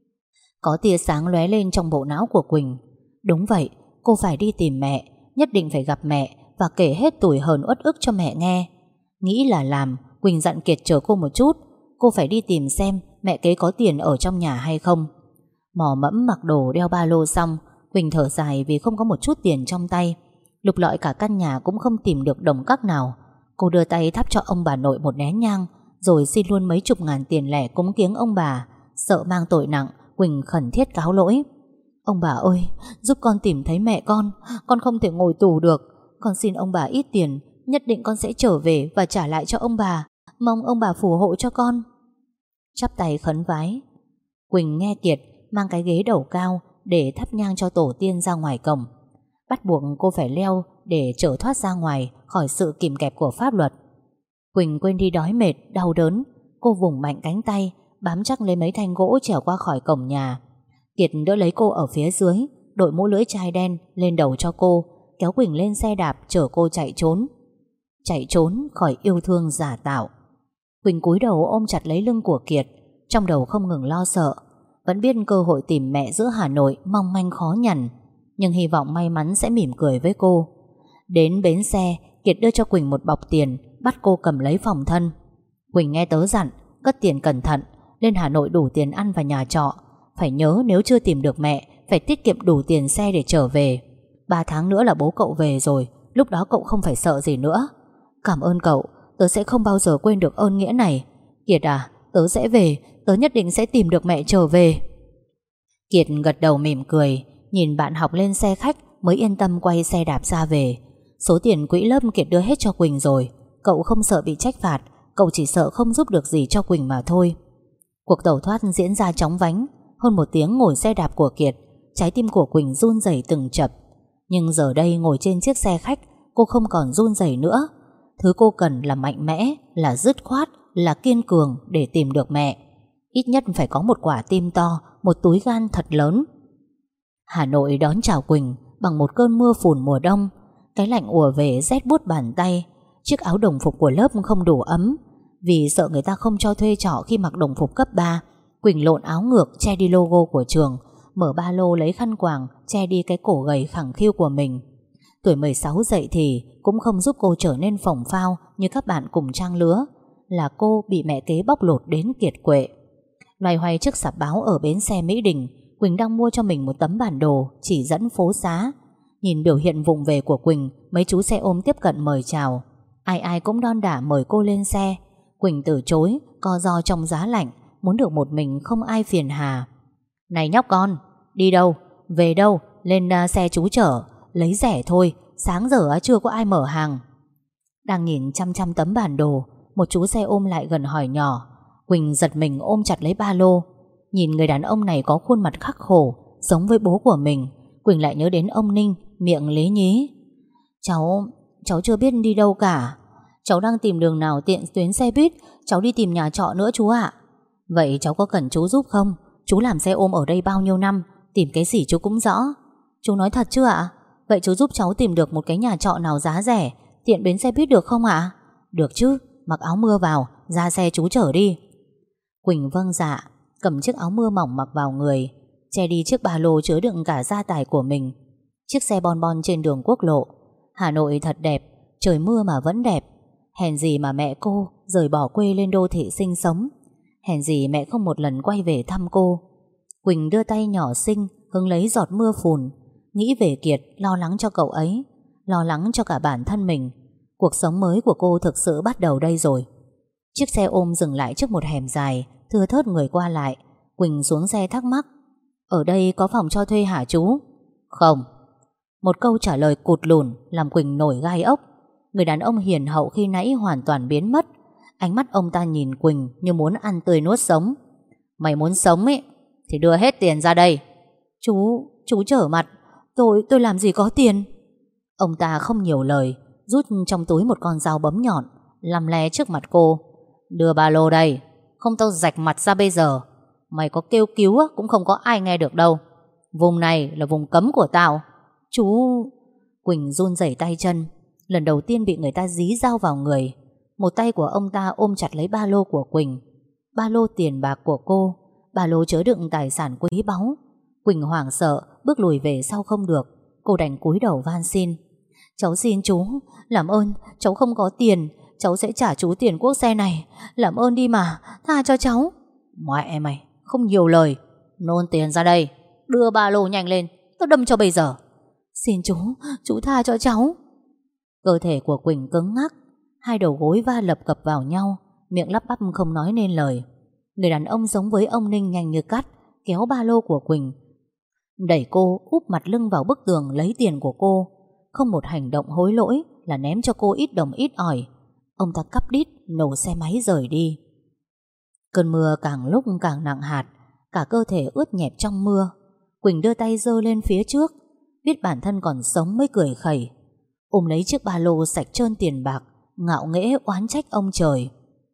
Có tia sáng lóe lên trong bộ não của Quỳnh. Đúng vậy, cô phải đi tìm mẹ, nhất định phải gặp mẹ và kể hết tủi hờn uất ức cho mẹ nghe. Nghĩ là làm, Quỳnh dặn Kiệt chờ cô một chút. Cô phải đi tìm xem mẹ kế có tiền ở trong nhà hay không. Mò mẫm mặc đồ đeo ba lô xong, Quỳnh thở dài vì không có một chút tiền trong tay. Lục lọi cả căn nhà cũng không tìm được đồng cắc nào. Cô đưa tay thắp cho ông bà nội một nén nhang, rồi xin luôn mấy chục ngàn tiền lẻ cúng kiếng ông bà. Sợ mang tội nặng, Quỳnh khẩn thiết cáo lỗi. Ông bà ơi, giúp con tìm thấy mẹ con không thể ngồi tù được. Con xin ông bà ít tiền, nhất định con sẽ trở về và trả lại cho ông bà. Mong ông bà phù hộ cho con. Chắp tay khấn vái. Quỳnh nghe Kiệt mang cái ghế đầu cao để thắp nhang cho tổ tiên ra ngoài cổng. Bắt buộc cô phải leo để trở thoát ra ngoài khỏi sự kìm kẹp của pháp luật. Quỳnh quên đi đói mệt, đau đớn. Cô vùng mạnh cánh tay, bám chắc lấy mấy thanh gỗ trèo qua khỏi cổng nhà. Kiệt đỡ lấy cô ở phía dưới, đội mũ lưỡi chai đen lên đầu cho cô, kéo Quỳnh lên xe đạp chở cô chạy trốn. Chạy trốn khỏi yêu thương giả tạo. Quỳnh cúi đầu ôm chặt lấy lưng của Kiệt, trong đầu không ngừng lo sợ. Vẫn biết cơ hội tìm mẹ giữa Hà Nội mong manh khó nhằn, nhưng hy vọng may mắn sẽ mỉm cười với cô. Đến bến xe, Kiệt đưa cho Quỳnh một bọc tiền, bắt cô cầm lấy phòng thân. Quỳnh nghe tớ dặn, cất tiền cẩn thận, lên Hà Nội đủ tiền ăn và nhà trọ. Phải nhớ nếu chưa tìm được mẹ, phải tiết kiệm đủ tiền xe để trở về. 3 tháng nữa là bố cậu về rồi, lúc đó cậu không phải sợ gì nữa. Cảm ơn cậu, tớ sẽ không bao giờ quên được ơn nghĩa này. Kiệt à, tớ sẽ về, tớ nhất định sẽ tìm được mẹ trở về. Kiệt gật đầu mỉm cười, nhìn bạn học lên xe khách mới yên tâm quay xe đạp ra về. Số tiền quỹ lớp Kiệt đưa hết cho Quỳnh rồi. Cậu không sợ bị trách phạt, cậu chỉ sợ không giúp được gì cho Quỳnh mà thôi. Cuộc tẩu thoát diễn ra chóng vánh. Hơn 1 tiếng ngồi xe đạp của Kiệt, trái tim của Quỳnh run rẩy từng chập. Nhưng giờ đây ngồi trên chiếc xe khách, cô không còn run rẩy nữa. Thứ cô cần là mạnh mẽ, là dứt khoát, là kiên cường để tìm được mẹ. Ít nhất phải có một quả tim to, một túi gan thật lớn. Hà Nội đón chào Quỳnh bằng một cơn mưa phùn mùa đông. Cái lạnh ùa về rét buốt bàn tay. Chiếc áo đồng phục của lớp không đủ ấm. Vì sợ người ta không cho thuê trọ khi mặc đồng phục cấp 3, Quỳnh lộn áo ngược che đi logo của trường, mở ba lô lấy khăn quàng che đi cái cổ gầy khẳng khiu của mình. Tuổi 16 dậy thì cũng không giúp cô trở nên phồng phao như các bạn cùng trang lứa. Là cô bị mẹ kế bóc lột đến kiệt quệ. Loay hoay trước sạp báo ở bến xe Mỹ Đình, Quỳnh đang mua cho mình một tấm bản đồ chỉ dẫn phố xá. Nhìn biểu hiện vụng về của Quỳnh, mấy chú xe ôm tiếp cận mời chào. Ai ai cũng đon đả mời cô lên xe. Quỳnh từ chối, co ro trong giá lạnh, muốn được một mình không ai phiền hà. Này nhóc con, đi đâu, về đâu, lên xe chú chở, lấy rẻ thôi, sáng giờ chưa có ai mở hàng. Đang nhìn chăm chăm tấm bản đồ, một chú xe ôm lại gần hỏi nhỏ. Quỳnh giật mình ôm chặt lấy ba lô. Nhìn người đàn ông này có khuôn mặt khắc khổ, giống với bố của mình. Quỳnh lại nhớ đến ông Ninh, miệng lý nhí. Cháu chưa biết đi đâu cả. Cháu đang tìm đường nào tiện tuyến xe buýt. Cháu đi tìm nhà trọ nữa chú ạ. Vậy cháu có cần chú giúp không? Chú làm xe ôm ở đây bao nhiêu năm, tìm cái gì chú cũng rõ. Chú nói thật chứ ạ? Vậy chú giúp cháu tìm được một cái nhà trọ nào giá rẻ, tiện bến xe buýt được không ạ? Được chứ, mặc áo mưa vào, ra xe chú chở đi. Quỳnh vâng dạ, cầm chiếc áo mưa mỏng mặc vào người, che đi chiếc ba lô chứa đựng cả gia tài của mình. Chiếc xe bon bon trên đường quốc lộ. Hà Nội thật đẹp, trời mưa mà vẫn đẹp. Hèn gì mà mẹ cô rời bỏ quê lên đô thị sinh sống. Hèn gì mẹ không một lần quay về thăm cô. Quỳnh đưa tay nhỏ xinh hứng lấy giọt mưa phùn, nghĩ về Kiệt, lo lắng cho cậu ấy, lo lắng cho cả bản thân mình. Cuộc sống mới của cô thực sự bắt đầu đây rồi. Chiếc xe ôm dừng lại trước một hẻm dài, thưa thớt người qua lại. Quỳnh xuống xe thắc mắc. Ở đây có phòng cho thuê hả chú? Không. Một câu trả lời cụt lùn làm Quỳnh nổi gai ốc. Người đàn ông hiền hậu khi nãy hoàn toàn biến mất. Ánh mắt ông ta nhìn Quỳnh như muốn ăn tươi nuốt sống. Mày muốn sống ấy thì đưa hết tiền ra đây. Chú trở mặt. Tôi làm gì có tiền. Ông ta không nhiều lời, rút trong túi một con dao bấm nhọn, lăm le trước mặt cô. Đưa ba lô đây, không tao rạch mặt ra bây giờ. Mày có kêu cứu cũng không có ai nghe được đâu. Vùng này là vùng cấm của tao. Chú... Quỳnh run rẩy tay chân. Lần đầu tiên bị người ta dí dao vào người. Một tay của ông ta ôm chặt lấy ba lô của Quỳnh. Ba lô tiền bạc của cô, ba lô chứa đựng tài sản quý báu. Quỳnh hoảng sợ, bước lùi về sau không được. Cô đành cúi đầu van xin. Cháu xin chú, làm ơn, cháu không có tiền, cháu sẽ trả chú tiền cuốc xe này. Làm ơn đi mà, tha cho cháu. Mẹ mày, không nhiều lời. Nôn tiền ra đây, đưa ba lô nhanh lên, tao đâm cho bây giờ. Xin chú tha cho cháu. Cơ thể của Quỳnh cứng ngắc, hai đầu gối va lập cập vào nhau, miệng lắp bắp không nói nên lời. Người đàn ông giống với ông Ninh nhanh như cắt, kéo ba lô của Quỳnh, đẩy cô úp mặt lưng vào bức tường lấy tiền của cô. Không một hành động hối lỗi là ném cho cô ít đồng ít ỏi. Ông ta cắp đít nổ xe máy rời đi. Cơn mưa càng lúc càng nặng hạt, cả cơ thể ướt nhẹp trong mưa. Quỳnh đưa tay giơ lên phía trước, biết bản thân còn sống mới cười khẩy, ôm lấy chiếc ba lô sạch trơn tiền bạc, ngạo nghễ oán trách ông trời.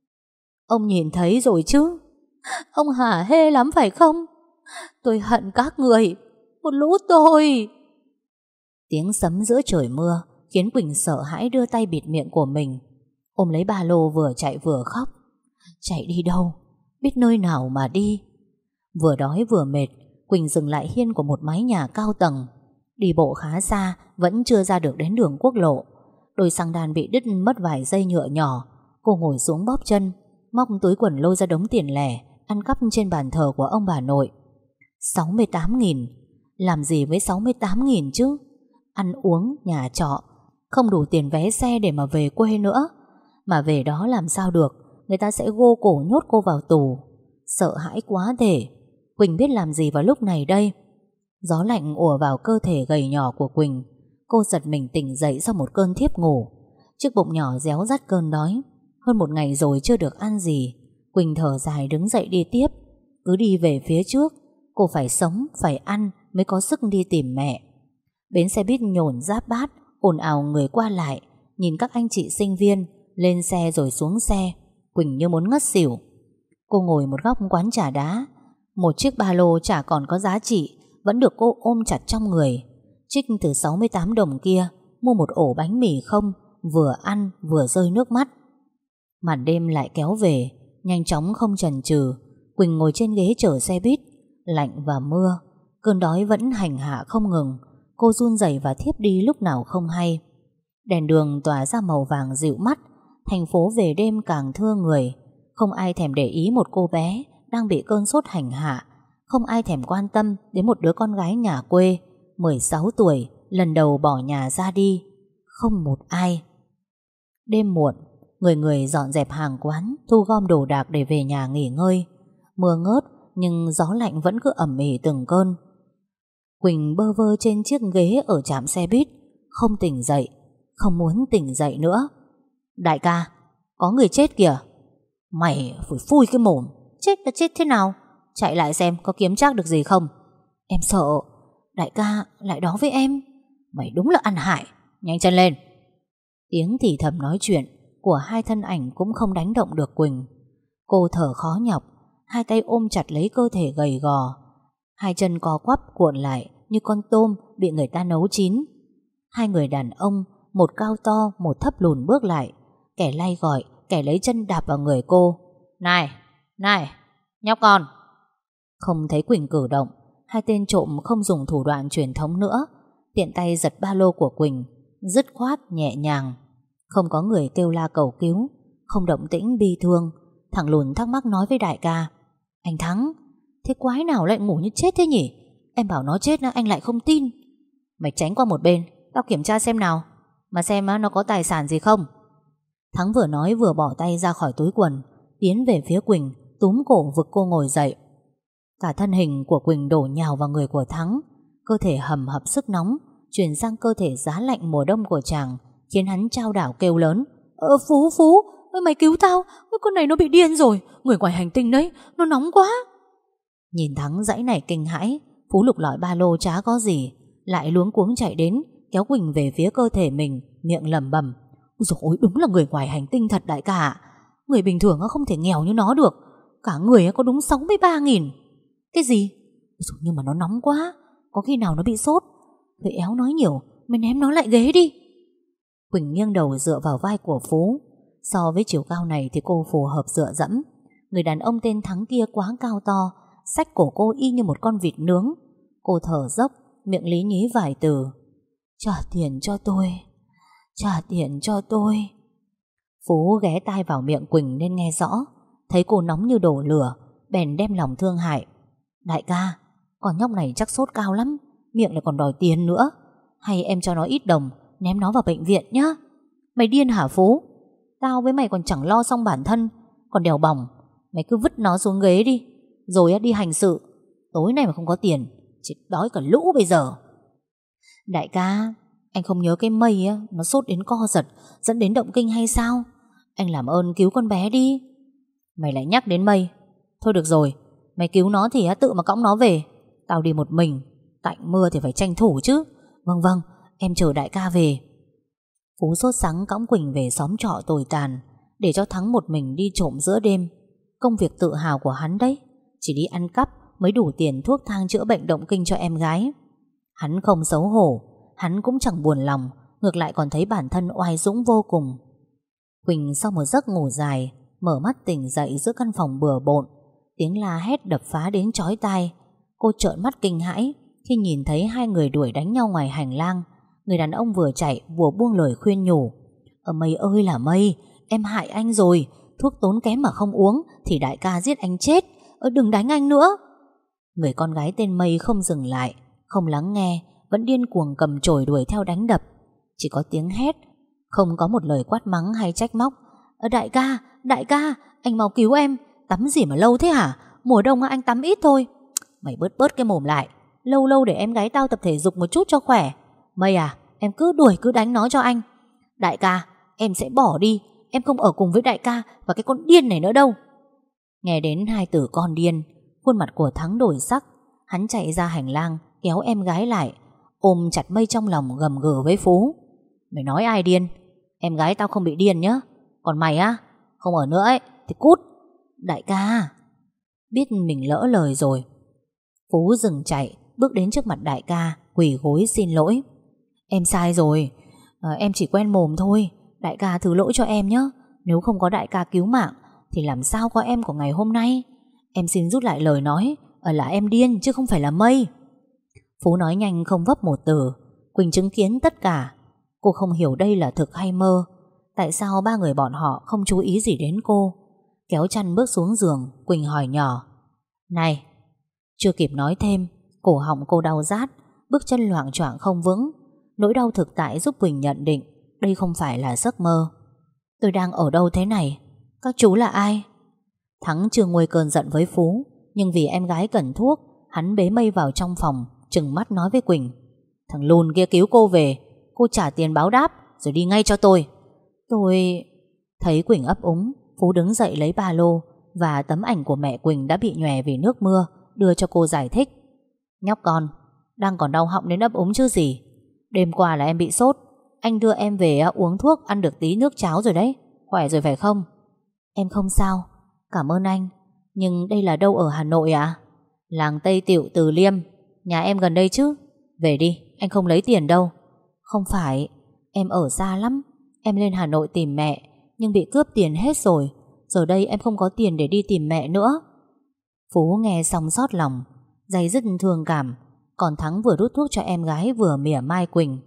Ông nhìn thấy rồi chứ? Ông hả hê lắm phải không? Tôi hận các người, một lũ tôi. Tiếng sấm giữa trời mưa khiến Quỳnh sợ hãi đưa tay bịt miệng của mình, ôm lấy ba lô vừa chạy vừa khóc. Chạy đi đâu? Biết nơi nào mà đi? Vừa đói vừa mệt, Quỳnh dừng lại hiên của một mái nhà cao tầng. Đi bộ khá xa, vẫn chưa ra được đến đường quốc lộ. Đôi xăng đan bị đứt mất vài dây nhựa nhỏ. Cô ngồi xuống bóp chân, móc túi quần lôi ra đống tiền lẻ ăn cắp trên bàn thờ của ông bà nội. 68.000. Làm gì với 68.000 chứ? Ăn uống, nhà trọ, không đủ tiền vé xe để mà về quê nữa. Mà về đó làm sao được, người ta sẽ gô cổ nhốt cô vào tù. Sợ hãi quá thể. Quỳnh biết làm gì vào lúc này đây? Gió lạnh ùa vào cơ thể gầy nhỏ của Quỳnh. Cô giật mình tỉnh dậy sau một cơn thiếp ngủ. Chiếc bụng nhỏ réo rắt cơn đói. Hơn một ngày rồi chưa được ăn gì. Quỳnh thở dài đứng dậy đi tiếp. Cứ đi về phía trước. Cô phải sống, phải ăn mới có sức đi tìm mẹ. Bến xe buýt nhổn giáp bát, ồn ào người qua lại. Nhìn các anh chị sinh viên lên xe rồi xuống xe, Quỳnh như muốn ngất xỉu. Cô ngồi một góc quán trà đá. Một chiếc ba lô chả còn có giá trị vẫn được cô ôm chặt trong người. Trích từ 68 đồng kia mua một ổ bánh mì không, vừa ăn vừa rơi nước mắt. Màn đêm lại kéo về, nhanh chóng không chần chừ, Quỳnh ngồi trên ghế chờ xe buýt. Lạnh và mưa, cơn đói vẫn hành hạ không ngừng. Cô run rẩy và thiếp đi lúc nào không hay. Đèn đường tỏa ra màu vàng dịu mắt. Thành phố về đêm càng thưa người. Không ai thèm để ý một cô bé đang bị cơn sốt hành hạ. Không ai thèm quan tâm đến một đứa con gái nhà quê 16 tuổi lần đầu bỏ nhà ra đi. Không một ai. Đêm muộn, người người dọn dẹp hàng quán, thu gom đồ đạc để về nhà nghỉ ngơi. Mưa ngớt nhưng gió lạnh vẫn cứ ẩm ỉ từng cơn. Quỳnh bơ vơ trên chiếc ghế ở trạm xe buýt, không tỉnh dậy, không muốn tỉnh dậy nữa. Đại ca, có người chết kìa. Mày phủi phui cái mồm. Chết là chết thế nào? Chạy lại xem có kiếm trác được gì không. Em sợ. Đại ca lại đó với em. Mày đúng là ăn hại. Nhanh chân lên. Tiếng thì thầm nói chuyện của hai thân ảnh cũng không đánh động được Quỳnh. Cô thở khó nhọc, hai tay ôm chặt lấy cơ thể gầy gò, hai chân co quắp cuộn lại như con tôm bị người ta nấu chín. Hai người đàn ông, một cao to, một thấp lùn bước lại, kẻ lay gọi, kẻ lấy chân đạp vào người cô. Này, này, nhóc con. Không thấy Quỳnh cử động, hai tên trộm không dùng thủ đoạn truyền thống nữa, tiện tay giật ba lô của Quỳnh, dứt khoát nhẹ nhàng. Không có người kêu la cầu cứu, không động tĩnh bi thương. Thằng lùn thắc mắc nói với đại ca: Anh Thắng, thế quái nào lại ngủ như chết thế nhỉ? Em bảo nó chết anh lại không tin. Mày tránh qua một bên, tao kiểm tra xem nào, mà xem nó có tài sản gì không. Thắng vừa nói vừa bỏ tay ra khỏi túi quần, tiến về phía Quỳnh, túm cổ vực cô ngồi dậy. Cả thân hình của Quỳnh đổ nhào vào người của Thắng, cơ thể hầm hập sức nóng chuyển sang cơ thể giá lạnh mùa đông của chàng, khiến hắn chao đảo kêu lớn: Phú, mày cứu tao, con này nó bị điên rồi, người ngoài hành tinh đấy, nó nóng quá. Nhìn Thắng dãy này kinh hãi, Phú lục lọi ba lô chả có gì, lại luống cuống chạy đến, kéo Quỳnh về phía cơ thể mình, miệng lẩm bẩm: Ôi dồi ôi, đúng là người ngoài hành tinh thật đại ca. Người bình thường không thể nghèo như nó được. Cả người có đúng 63.000. Cái gì? Nhưng mà nó nóng quá, có khi nào nó bị sốt. Thôi éo nói nhiều, mày ném nó lại ghế đi. Quỳnh nghiêng đầu dựa vào vai của Phú. So với chiều cao này thì cô phù hợp dựa dẫm. Người đàn ông tên Thắng kia quá cao to, xách cổ cô y như một con vịt nướng. Cô thở dốc, miệng lý nhí vài từ: Trả tiền cho tôi, trả tiền cho tôi. Phú ghé tai vào miệng Quỳnh nên nghe rõ. Thấy cô nóng như đổ lửa, bèn đem lòng thương hại: Đại ca, con nhóc này chắc sốt cao lắm, miệng lại còn đòi tiền nữa. Hay em cho nó ít đồng, ném nó vào bệnh viện nhá. Mày điên hả Phú? Tao với mày còn chẳng lo xong bản thân, còn đèo bỏng. Mày cứ vứt nó xuống ghế đi, rồi đi hành sự. Tối nay mà không có tiền, chỉ đói cả lũ bây giờ. Đại ca, anh không nhớ cái mây nó sốt đến co giật, dẫn đến động kinh hay sao? Anh làm ơn cứu con bé đi. Mày lại nhắc đến mây. Thôi được rồi, mày cứu nó thì tự mà cõng nó về. Tao đi một mình, tạnh mưa thì phải tranh thủ chứ. Vâng, em chờ đại ca về. Phú sốt sắng cõng Quỳnh về xóm trọ tồi tàn, để cho Thắng một mình đi trộm giữa đêm. Công việc tự hào của hắn đấy, chỉ đi ăn cắp mới đủ tiền thuốc thang chữa bệnh động kinh cho em gái. Hắn không xấu hổ, hắn cũng chẳng buồn lòng, ngược lại còn thấy bản thân oai dũng vô cùng. Quỳnh sau một giấc ngủ dài, mở mắt tỉnh dậy giữa căn phòng bừa bộn. Tiếng la hét đập phá đến chói tai. Cô trợn mắt kinh hãi khi nhìn thấy hai người đuổi đánh nhau ngoài hành lang. Người đàn ông vừa chạy vừa buông lời khuyên nhủ: Mây ơi là Mây, em hại anh rồi. Thuốc tốn kém mà không uống thì đại ca giết anh chết. Đừng đánh anh nữa. Người con gái tên Mây không dừng lại, không lắng nghe, vẫn điên cuồng cầm chổi đuổi theo đánh đập. Chỉ có tiếng hét, không có một lời quát mắng hay trách móc. Đại ca, anh mau cứu em. Tắm gì mà lâu thế hả? Mùa đông anh tắm ít thôi. Mày bớt cái mồm lại. Lâu để em gái tao tập thể dục một chút cho khỏe. Mây à, em cứ đuổi cứ đánh nó cho anh. Đại ca, em sẽ bỏ đi. Em không ở cùng với đại ca và cái con điên này nữa đâu. Nghe đến hai từ con điên, khuôn mặt của Thắng đổi sắc. Hắn chạy ra hành lang, kéo em gái lại, ôm chặt Mây trong lòng gầm gừ với Phú: Mày nói ai điên? Em gái tao không bị điên nhá. Còn mày á, không ở nữa ấy thì cút. Đại ca. Biết mình lỡ lời rồi, Phú dừng chạy, bước đến trước mặt đại ca, quỳ gối xin lỗi. Em sai rồi, em chỉ quen mồm thôi. Đại ca thứ lỗi cho em nhé. Nếu không có đại ca cứu mạng thì làm sao có em của ngày hôm nay. Em xin rút lại lời nói, là em điên chứ không phải là Mây. Phú nói nhanh không vấp một từ. Quỳnh chứng kiến tất cả. Cô không hiểu đây là thực hay mơ. Tại sao ba người bọn họ không chú ý gì đến cô? Kéo chăn bước xuống giường, Quỳnh hỏi nhỏ: Này! Chưa kịp nói thêm, cổ họng cô đau rát, bước chân loạng choạng không vững. Nỗi đau thực tại giúp Quỳnh nhận định đây không phải là giấc mơ. Tôi đang ở đâu thế này? Các chú là ai? Thắng chưa nguôi cơn giận với Phú, nhưng vì em gái cần thuốc, hắn bế Mây vào trong phòng, trừng mắt nói với Quỳnh: Thằng lùn kia cứu cô về, cô trả tiền báo đáp rồi đi ngay cho tôi. Tôi... Thấy Quỳnh ấp úng, Phú đứng dậy lấy ba lô và tấm ảnh của mẹ Quỳnh đã bị nhòe vì nước mưa, đưa cho cô giải thích: Nhóc con, đang còn đau họng đến ấp úng chứ gì. Đêm qua là em bị sốt, anh đưa em về uống thuốc, ăn được tí nước cháo rồi đấy. Khỏe rồi phải không? Em không sao, cảm ơn anh. Nhưng đây là đâu ở Hà Nội à? Làng Tây Tiệu, Từ Liêm. Nhà em gần đây chứ? Về đi, anh không lấy tiền đâu. Không phải, em ở xa lắm. Em lên Hà Nội tìm mẹ, nhưng bị cướp tiền hết rồi. Giờ đây em không có tiền để đi tìm mẹ nữa. Phú nghe xong xót lòng, day dứt thương cảm. Còn Thắng vừa đút thuốc cho em gái vừa mỉa mai Quỳnh: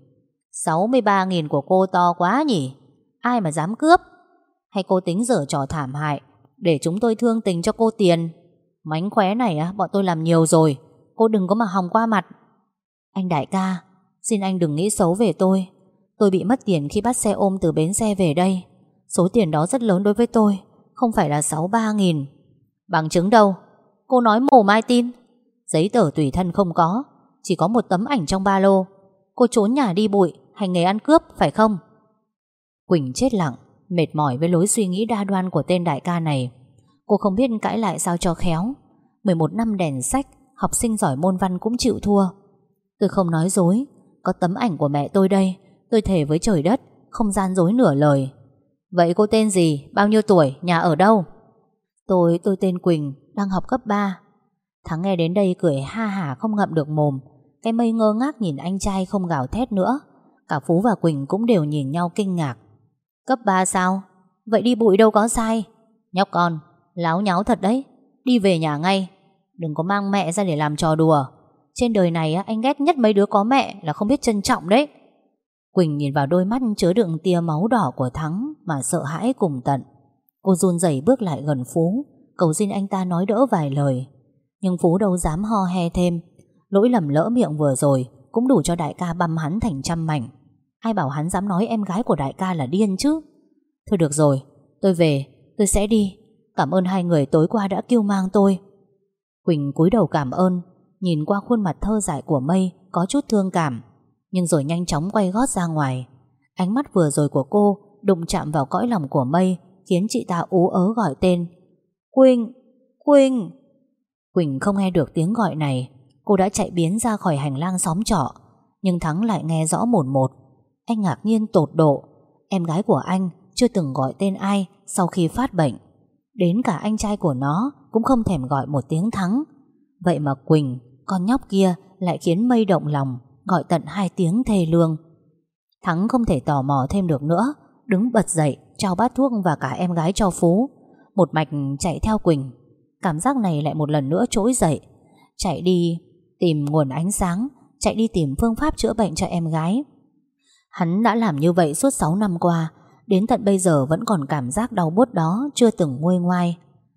63.000 của cô to quá nhỉ? Ai mà dám cướp? Hay cô tính giở trò thảm hại để chúng tôi thương tình cho cô tiền? Mánh khóe này bọn tôi làm nhiều rồi. Cô đừng có mà hòng qua mặt. Anh đại ca, xin anh đừng nghĩ xấu về tôi. Tôi bị mất tiền khi bắt xe ôm từ bến xe về đây. Số tiền đó rất lớn đối với tôi, không phải là 63.000. Bằng chứng đâu? Cô nói mồm ai tin? Giấy tờ tùy thân không có, chỉ có một tấm ảnh trong ba lô. Cô trốn nhà đi bụi, hành nghề ăn cướp, phải không? Quỳnh chết lặng, mệt mỏi với lối suy nghĩ đa đoan của tên đại ca này. Cô không biết cãi lại sao cho khéo. 11 năm đèn sách, học sinh giỏi môn văn cũng chịu thua. Tôi không nói dối, có tấm ảnh của mẹ tôi đây. Tôi thề với trời đất, không gian dối nửa lời. Vậy cô tên gì, bao nhiêu tuổi, nhà ở đâu? Tôi tên Quỳnh, đang học cấp 3. Thắng nghe đến đây cười ha hả không ngậm được mồm. Cái Mây ngơ ngác nhìn anh trai không gào thét nữa. Cả Phú và Quỳnh cũng đều nhìn nhau kinh ngạc. Cấp 3 sao? Vậy đi bụi đâu có sai. Nhóc con, láo nháo thật đấy. Đi về nhà ngay. Đừng có mang mẹ ra để làm trò đùa. Trên đời này anh ghét nhất mấy đứa có mẹ là không biết trân trọng đấy. Quỳnh nhìn vào đôi mắt chứa đựng tia máu đỏ của Thắng mà sợ hãi cùng tận. Cô run rẩy bước lại gần Phú, cầu xin anh ta nói đỡ vài lời. Nhưng Phú đâu dám ho he thêm. Lỗi lầm lỡ miệng vừa rồi cũng đủ cho đại ca băm hắn thành trăm mảnh. Ai bảo hắn dám nói em gái của đại ca là điên chứ. Thôi được rồi, tôi về, tôi sẽ đi. Cảm ơn hai người tối qua đã kêu mang tôi. Quỳnh cúi đầu cảm ơn, nhìn qua khuôn mặt thơ dại của Mây có chút thương cảm, nhưng rồi nhanh chóng quay gót ra ngoài. Ánh mắt vừa rồi của cô đụng chạm vào cõi lòng của Mây, khiến chị ta ú ớ gọi tên: Quỳnh, Quỳnh. Quỳnh không nghe được tiếng gọi này. Cô đã chạy biến ra khỏi hành lang xóm trọ. Nhưng Thắng lại nghe rõ mồn một. Anh ngạc nhiên tột độ. Em gái của anh chưa từng gọi tên ai sau khi phát bệnh. Đến cả anh trai của nó cũng không thèm gọi một tiếng Thắng. Vậy mà Quỳnh, con nhóc kia, lại khiến Mây động lòng, gọi tận 2 tiếng thê lương. Thắng không thể tò mò thêm được nữa, đứng bật dậy, trao bát thuốc và cả em gái cho Phú, một mạch chạy theo Quỳnh. Cảm giác này lại một lần nữa trỗi dậy. Chạy đi tìm nguồn ánh sáng, chạy đi tìm phương pháp chữa bệnh cho em gái. Hắn đã làm như vậy suốt 6 năm qua, đến tận bây giờ vẫn còn cảm giác đau buốt đó chưa từng nguôi ngoai.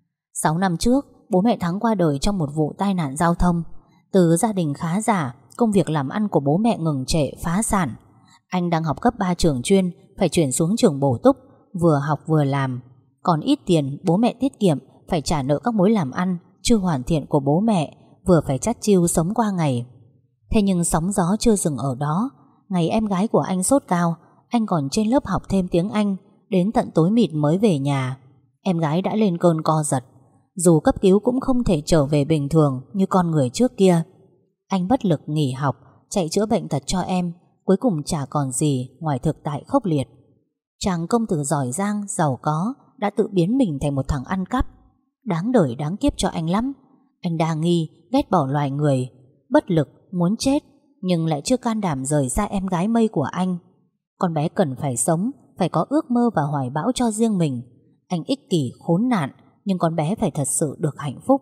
6 năm trước, bố mẹ Thắng qua đời trong một vụ tai nạn giao thông. Từ gia đình khá giả, công việc làm ăn của bố mẹ ngừng trệ, phá sản. Anh đang học cấp 3 trường chuyên, phải chuyển xuống trường bổ túc, vừa học vừa làm. Còn ít tiền bố mẹ tiết kiệm, phải trả nợ các mối làm ăn chưa hoàn thiện của bố mẹ, vừa phải chắt chiu sống qua ngày. Thế nhưng sóng gió chưa dừng ở đó. Ngày em gái của anh sốt cao, anh còn trên lớp học thêm tiếng Anh, đến tận tối mịt mới về nhà. Em gái đã lên cơn co giật. Dù cấp cứu cũng không thể trở về bình thường như con người trước kia. Anh bất lực nghỉ học, chạy chữa bệnh tật cho em, cuối cùng chả còn gì ngoài thực tại khốc liệt. Chàng công tử giỏi giang, giàu có đã tự biến mình thành một thằng ăn cắp. Đáng đời đáng kiếp cho anh lắm. Anh đa nghi, ghét bỏ loài người, bất lực muốn chết, nhưng lại chưa can đảm rời xa em gái Mây của anh. Con bé cần phải sống, phải có ước mơ và hoài bão cho riêng mình. Anh ích kỷ khốn nạn, nhưng con bé phải thật sự được hạnh phúc.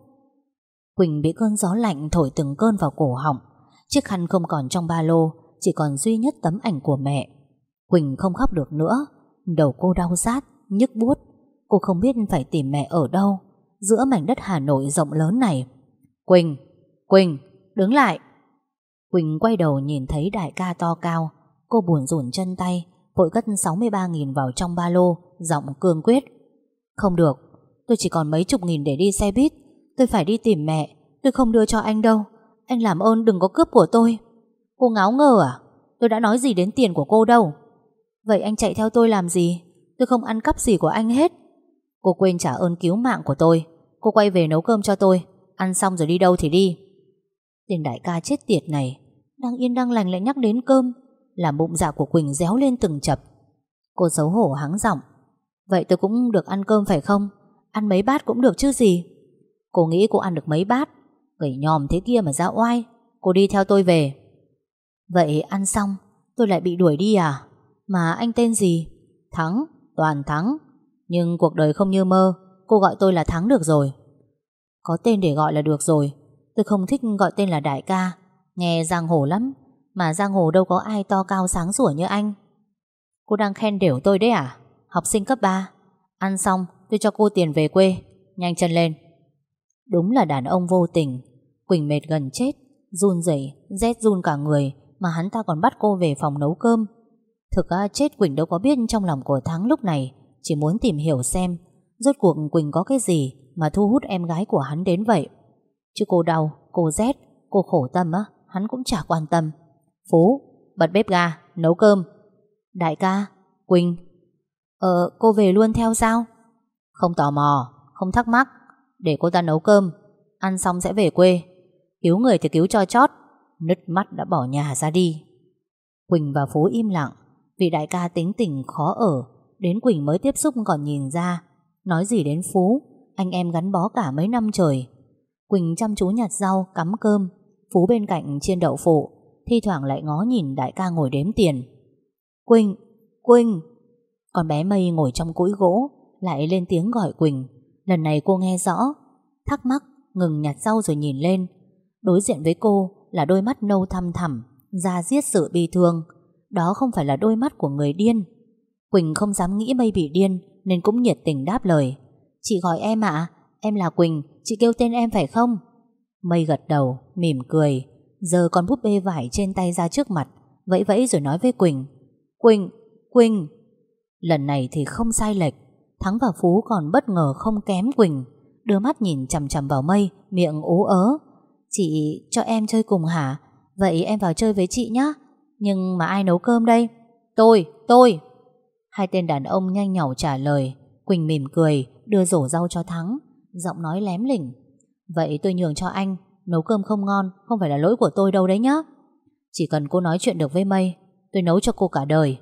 Quỳnh bị cơn gió lạnh thổi từng cơn vào cổ họng. Chiếc khăn không còn trong ba lô, chỉ còn duy nhất tấm ảnh của mẹ. Quỳnh không khóc được nữa. Đầu cô đau rát, nhức buốt. Cô không biết phải tìm mẹ ở đâu giữa mảnh đất Hà Nội rộng lớn này. Quỳnh, Quỳnh, đứng lại. Quỳnh quay đầu nhìn thấy đại ca to cao. Cô buồn rủn chân tay, vội cất 63.000 vào trong ba lô, giọng cương quyết. Không được, tôi chỉ còn mấy chục nghìn để đi xe buýt. Tôi phải đi tìm mẹ, tôi không đưa cho anh đâu. Anh làm ơn đừng có cướp của tôi. Cô ngáo ngơ à? Tôi đã nói gì đến tiền của cô đâu. Vậy anh chạy theo tôi làm gì? Tôi không ăn cắp gì của anh hết. Cô quên trả ơn cứu mạng của tôi. Cô quay về nấu cơm cho tôi. Ăn xong rồi đi đâu thì đi. Tên đại ca chết tiệt này đang yên đang lành lại nhắc đến cơm, làm bụng dạ của Quỳnh réo lên từng chập. Cô xấu hổ hắng giọng. Vậy tôi cũng được ăn cơm phải không? Ăn mấy bát cũng được chứ gì. Cô nghĩ cô ăn được mấy bát? Gầy nhòm thế kia mà ra oai. Cô đi theo tôi về. Vậy ăn xong tôi lại bị đuổi đi à? Mà anh tên gì? Thắng, Toàn Thắng. Nhưng cuộc đời không như mơ. Cô gọi tôi là Thắng được rồi. Có tên để gọi là được rồi. Tôi không thích gọi tên là đại ca. Nghe giang hồ lắm. Mà giang hồ đâu có ai to cao sáng sủa như anh. Cô đang khen đểu tôi đấy à? Học sinh cấp 3. Ăn xong tôi cho cô tiền về quê. Nhanh chân lên. Đúng là đàn ông vô tình. Quỳnh mệt gần chết, run rẩy, rét run cả người, mà hắn ta còn bắt cô về phòng nấu cơm. Thực ra chết Quỳnh đâu có biết trong lòng của Thắng lúc này chỉ muốn tìm hiểu xem rốt cuộc Quỳnh có cái gì mà thu hút em gái của hắn đến vậy. Chứ cô đau, cô rét, cô khổ tâm á, hắn cũng chả quan tâm. Phú, bật bếp ga, nấu cơm. Đại ca, Quỳnh. Cô về luôn theo sao? Không tò mò, không thắc mắc. Để cô ta nấu cơm. Ăn xong sẽ về quê. Cứu người thì cứu cho chót. Nứt mắt đã bỏ nhà ra đi. Quỳnh và Phú im lặng. Vì đại ca tính tình khó ở, đến Quỳnh mới tiếp xúc còn nhìn ra. Nói gì đến Phú, anh em gắn bó cả mấy năm trời. Quỳnh chăm chú nhặt rau, cắm cơm. Phú bên cạnh chiên đậu phụ, thi thoảng lại ngó nhìn đại ca ngồi đếm tiền. Quỳnh, Quỳnh. Con bé Mây ngồi trong cũi gỗ lại lên tiếng gọi Quỳnh. Lần này cô nghe rõ, thắc mắc, ngừng nhặt rau rồi nhìn lên. Đối diện với cô là đôi mắt nâu thăm thẳm, da diết sự bi thương. Đó không phải là đôi mắt của người điên. Quỳnh không dám nghĩ Mây bị điên nên cũng nhiệt tình đáp lời. Chị gọi em ạ, em là Quỳnh, chị kêu tên em phải không? Mây gật đầu, mỉm cười, giơ con búp bê vải trên tay ra trước mặt, vẫy vẫy rồi nói với Quỳnh. Quỳnh, Quỳnh. Lần này thì không sai lệch. Thắng và Phú còn bất ngờ không kém Quỳnh, đưa mắt nhìn chằm chằm vào Mây, miệng ú ớ. Chị cho em chơi cùng hả? Vậy em vào chơi với chị nhé. Nhưng mà ai nấu cơm đây? Tôi. Hai tên đàn ông nhanh nhảu trả lời. Quỳnh mỉm cười, đưa rổ rau cho Thắng, giọng nói lém lỉnh. Vậy tôi nhường cho anh. Nấu cơm không ngon không phải là lỗi của tôi đâu đấy nhá. Chỉ cần cô nói chuyện được với Mây, tôi nấu cho cô cả đời.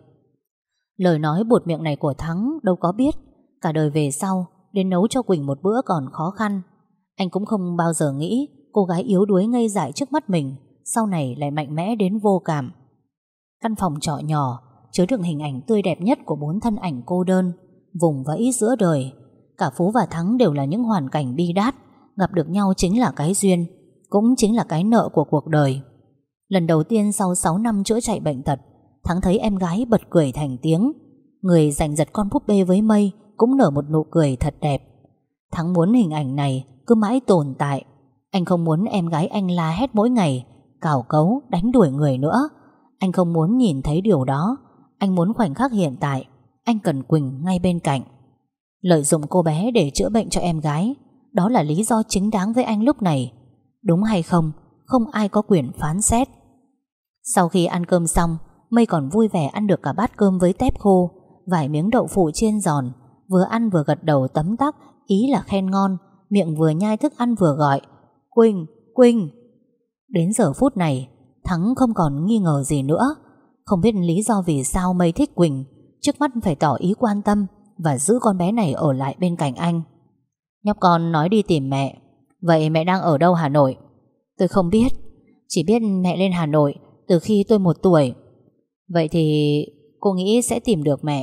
Lời nói buột miệng này của Thắng đâu có biết cả đời về sau đến nấu cho Quỳnh một bữa còn khó khăn. Anh cũng không bao giờ nghĩ cô gái yếu đuối ngây dại trước mắt mình sau này lại mạnh mẽ đến vô cảm. Căn phòng trọ nhỏ chứa đựng hình ảnh tươi đẹp nhất của 4 thân ảnh cô đơn, vùng vẫy giữa đời. Cả Phú và Thắng đều là những hoàn cảnh bi đát. Gặp được nhau chính là cái duyên, cũng chính là cái nợ của cuộc đời. Lần đầu tiên sau 6 năm chữa chạy bệnh tật, Thắng thấy em gái bật cười thành tiếng. Người giành giật con búp bê với Mây cũng nở một nụ cười thật đẹp. Thắng muốn hình ảnh này cứ mãi tồn tại. Anh không muốn em gái anh la hét mỗi ngày, cào cấu, đánh đuổi người nữa. Anh không muốn nhìn thấy điều đó. Anh muốn khoảnh khắc hiện tại. Anh cần Quỳnh ngay bên cạnh. Lợi dụng cô bé để chữa bệnh cho em gái, đó là lý do chính đáng với anh lúc này. Đúng hay không, không ai có quyền phán xét. Sau khi ăn cơm xong, Mây còn vui vẻ ăn được cả bát cơm với tép khô, vài miếng đậu phụ chiên giòn. Vừa ăn vừa gật đầu tấm tắc, ý là khen ngon, miệng vừa nhai thức ăn vừa gọi Quỳnh, Quỳnh. Đến giờ phút này, Thắng không còn nghi ngờ gì nữa. Không biết lý do vì sao Mây thích Quỳnh, trước mắt phải tỏ ý quan tâm và giữ con bé này ở lại bên cạnh anh. Nhóc con nói đi tìm mẹ. Vậy mẹ đang ở đâu Hà Nội? Tôi không biết. Chỉ biết mẹ lên Hà Nội từ khi tôi 1 tuổi. Vậy thì cô nghĩ sẽ tìm được mẹ?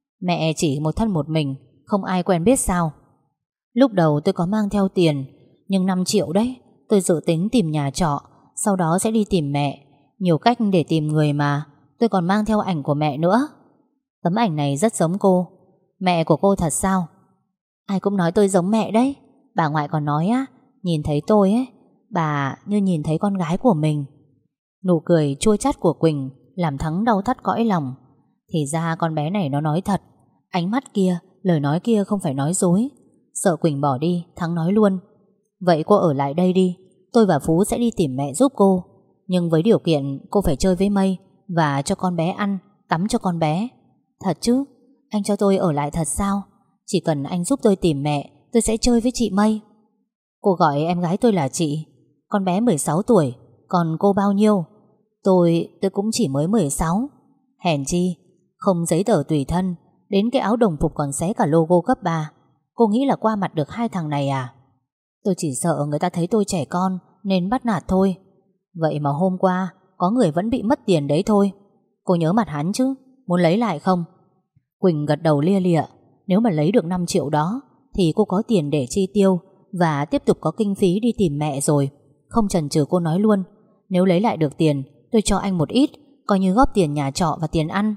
Mẹ chỉ một thân một mình, không ai quen biết sao? Lúc đầu tôi có mang theo tiền, nhưng 5 triệu đấy. Tôi dự tính tìm nhà trọ, sau đó sẽ đi tìm mẹ. Nhiều cách để tìm người mà. Tôi còn mang theo ảnh của mẹ nữa. Tấm ảnh này rất giống cô. Mẹ của cô thật sao? Ai cũng nói tôi giống mẹ đấy. Bà ngoại còn nói á, nhìn thấy tôi ấy, bà như nhìn thấy con gái của mình. Nụ cười chua chát của Quỳnh làm Thắng đau thắt cõi lòng. Thì ra con bé này nó nói thật. Ánh mắt kia, lời nói kia không phải nói dối. Sợ Quỳnh bỏ đi, Thắng nói luôn: vậy cô ở lại đây đi, tôi và Phú sẽ đi tìm mẹ giúp cô. Nhưng với điều kiện cô phải chơi với Mây và cho con bé ăn, tắm cho con bé. Thật chứ? Anh cho tôi ở lại thật sao? Chỉ cần anh giúp tôi tìm mẹ, tôi sẽ chơi với chị Mây. Cô gọi em gái tôi là chị. Con bé 16 tuổi, còn cô bao nhiêu? Tôi cũng chỉ mới 16. Hèn chi, không giấy tờ tùy thân, đến cái áo đồng phục còn xé cả logo cấp 3. Cô nghĩ là qua mặt được 2 thằng này à? Tôi chỉ sợ người ta thấy tôi trẻ con nên bắt nạt thôi. Vậy mà hôm qua có người vẫn bị mất tiền đấy thôi. Cô nhớ mặt hắn chứ? Muốn lấy lại không? Quỳnh gật đầu lia lịa. Nếu mà lấy được 5 triệu đó thì cô có tiền để chi tiêu và tiếp tục có kinh phí đi tìm mẹ rồi. Không chần chừ cô nói luôn: nếu lấy lại được tiền, tôi cho anh một ít, coi như góp tiền nhà trọ và tiền ăn.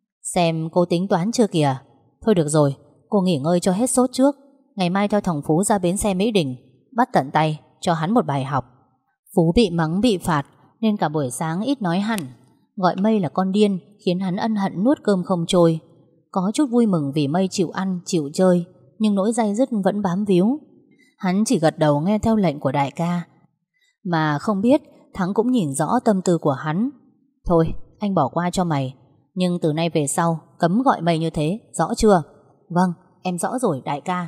Xem cô tính toán chưa kìa. Thôi được rồi, cô nghỉ ngơi cho hết sốt trước. Ngày mai theo thằng Phú ra bến xe Mỹ Đình, bắt tận tay cho hắn một bài học. Phú bị mắng bị phạt nên cả buổi sáng ít nói hẳn. Gọi Mây là con điên khiến hắn ân hận nuốt cơm không trôi. Có chút vui mừng vì Mây chịu ăn chịu chơi, nhưng nỗi day dứt vẫn bám víu. Hắn chỉ gật đầu nghe theo lệnh của đại ca, mà không biết Thắng cũng nhìn rõ tâm tư của hắn. Thôi anh bỏ qua cho mày, nhưng từ nay về sau cấm gọi Mây như thế, rõ chưa? Vâng, em rõ rồi đại ca.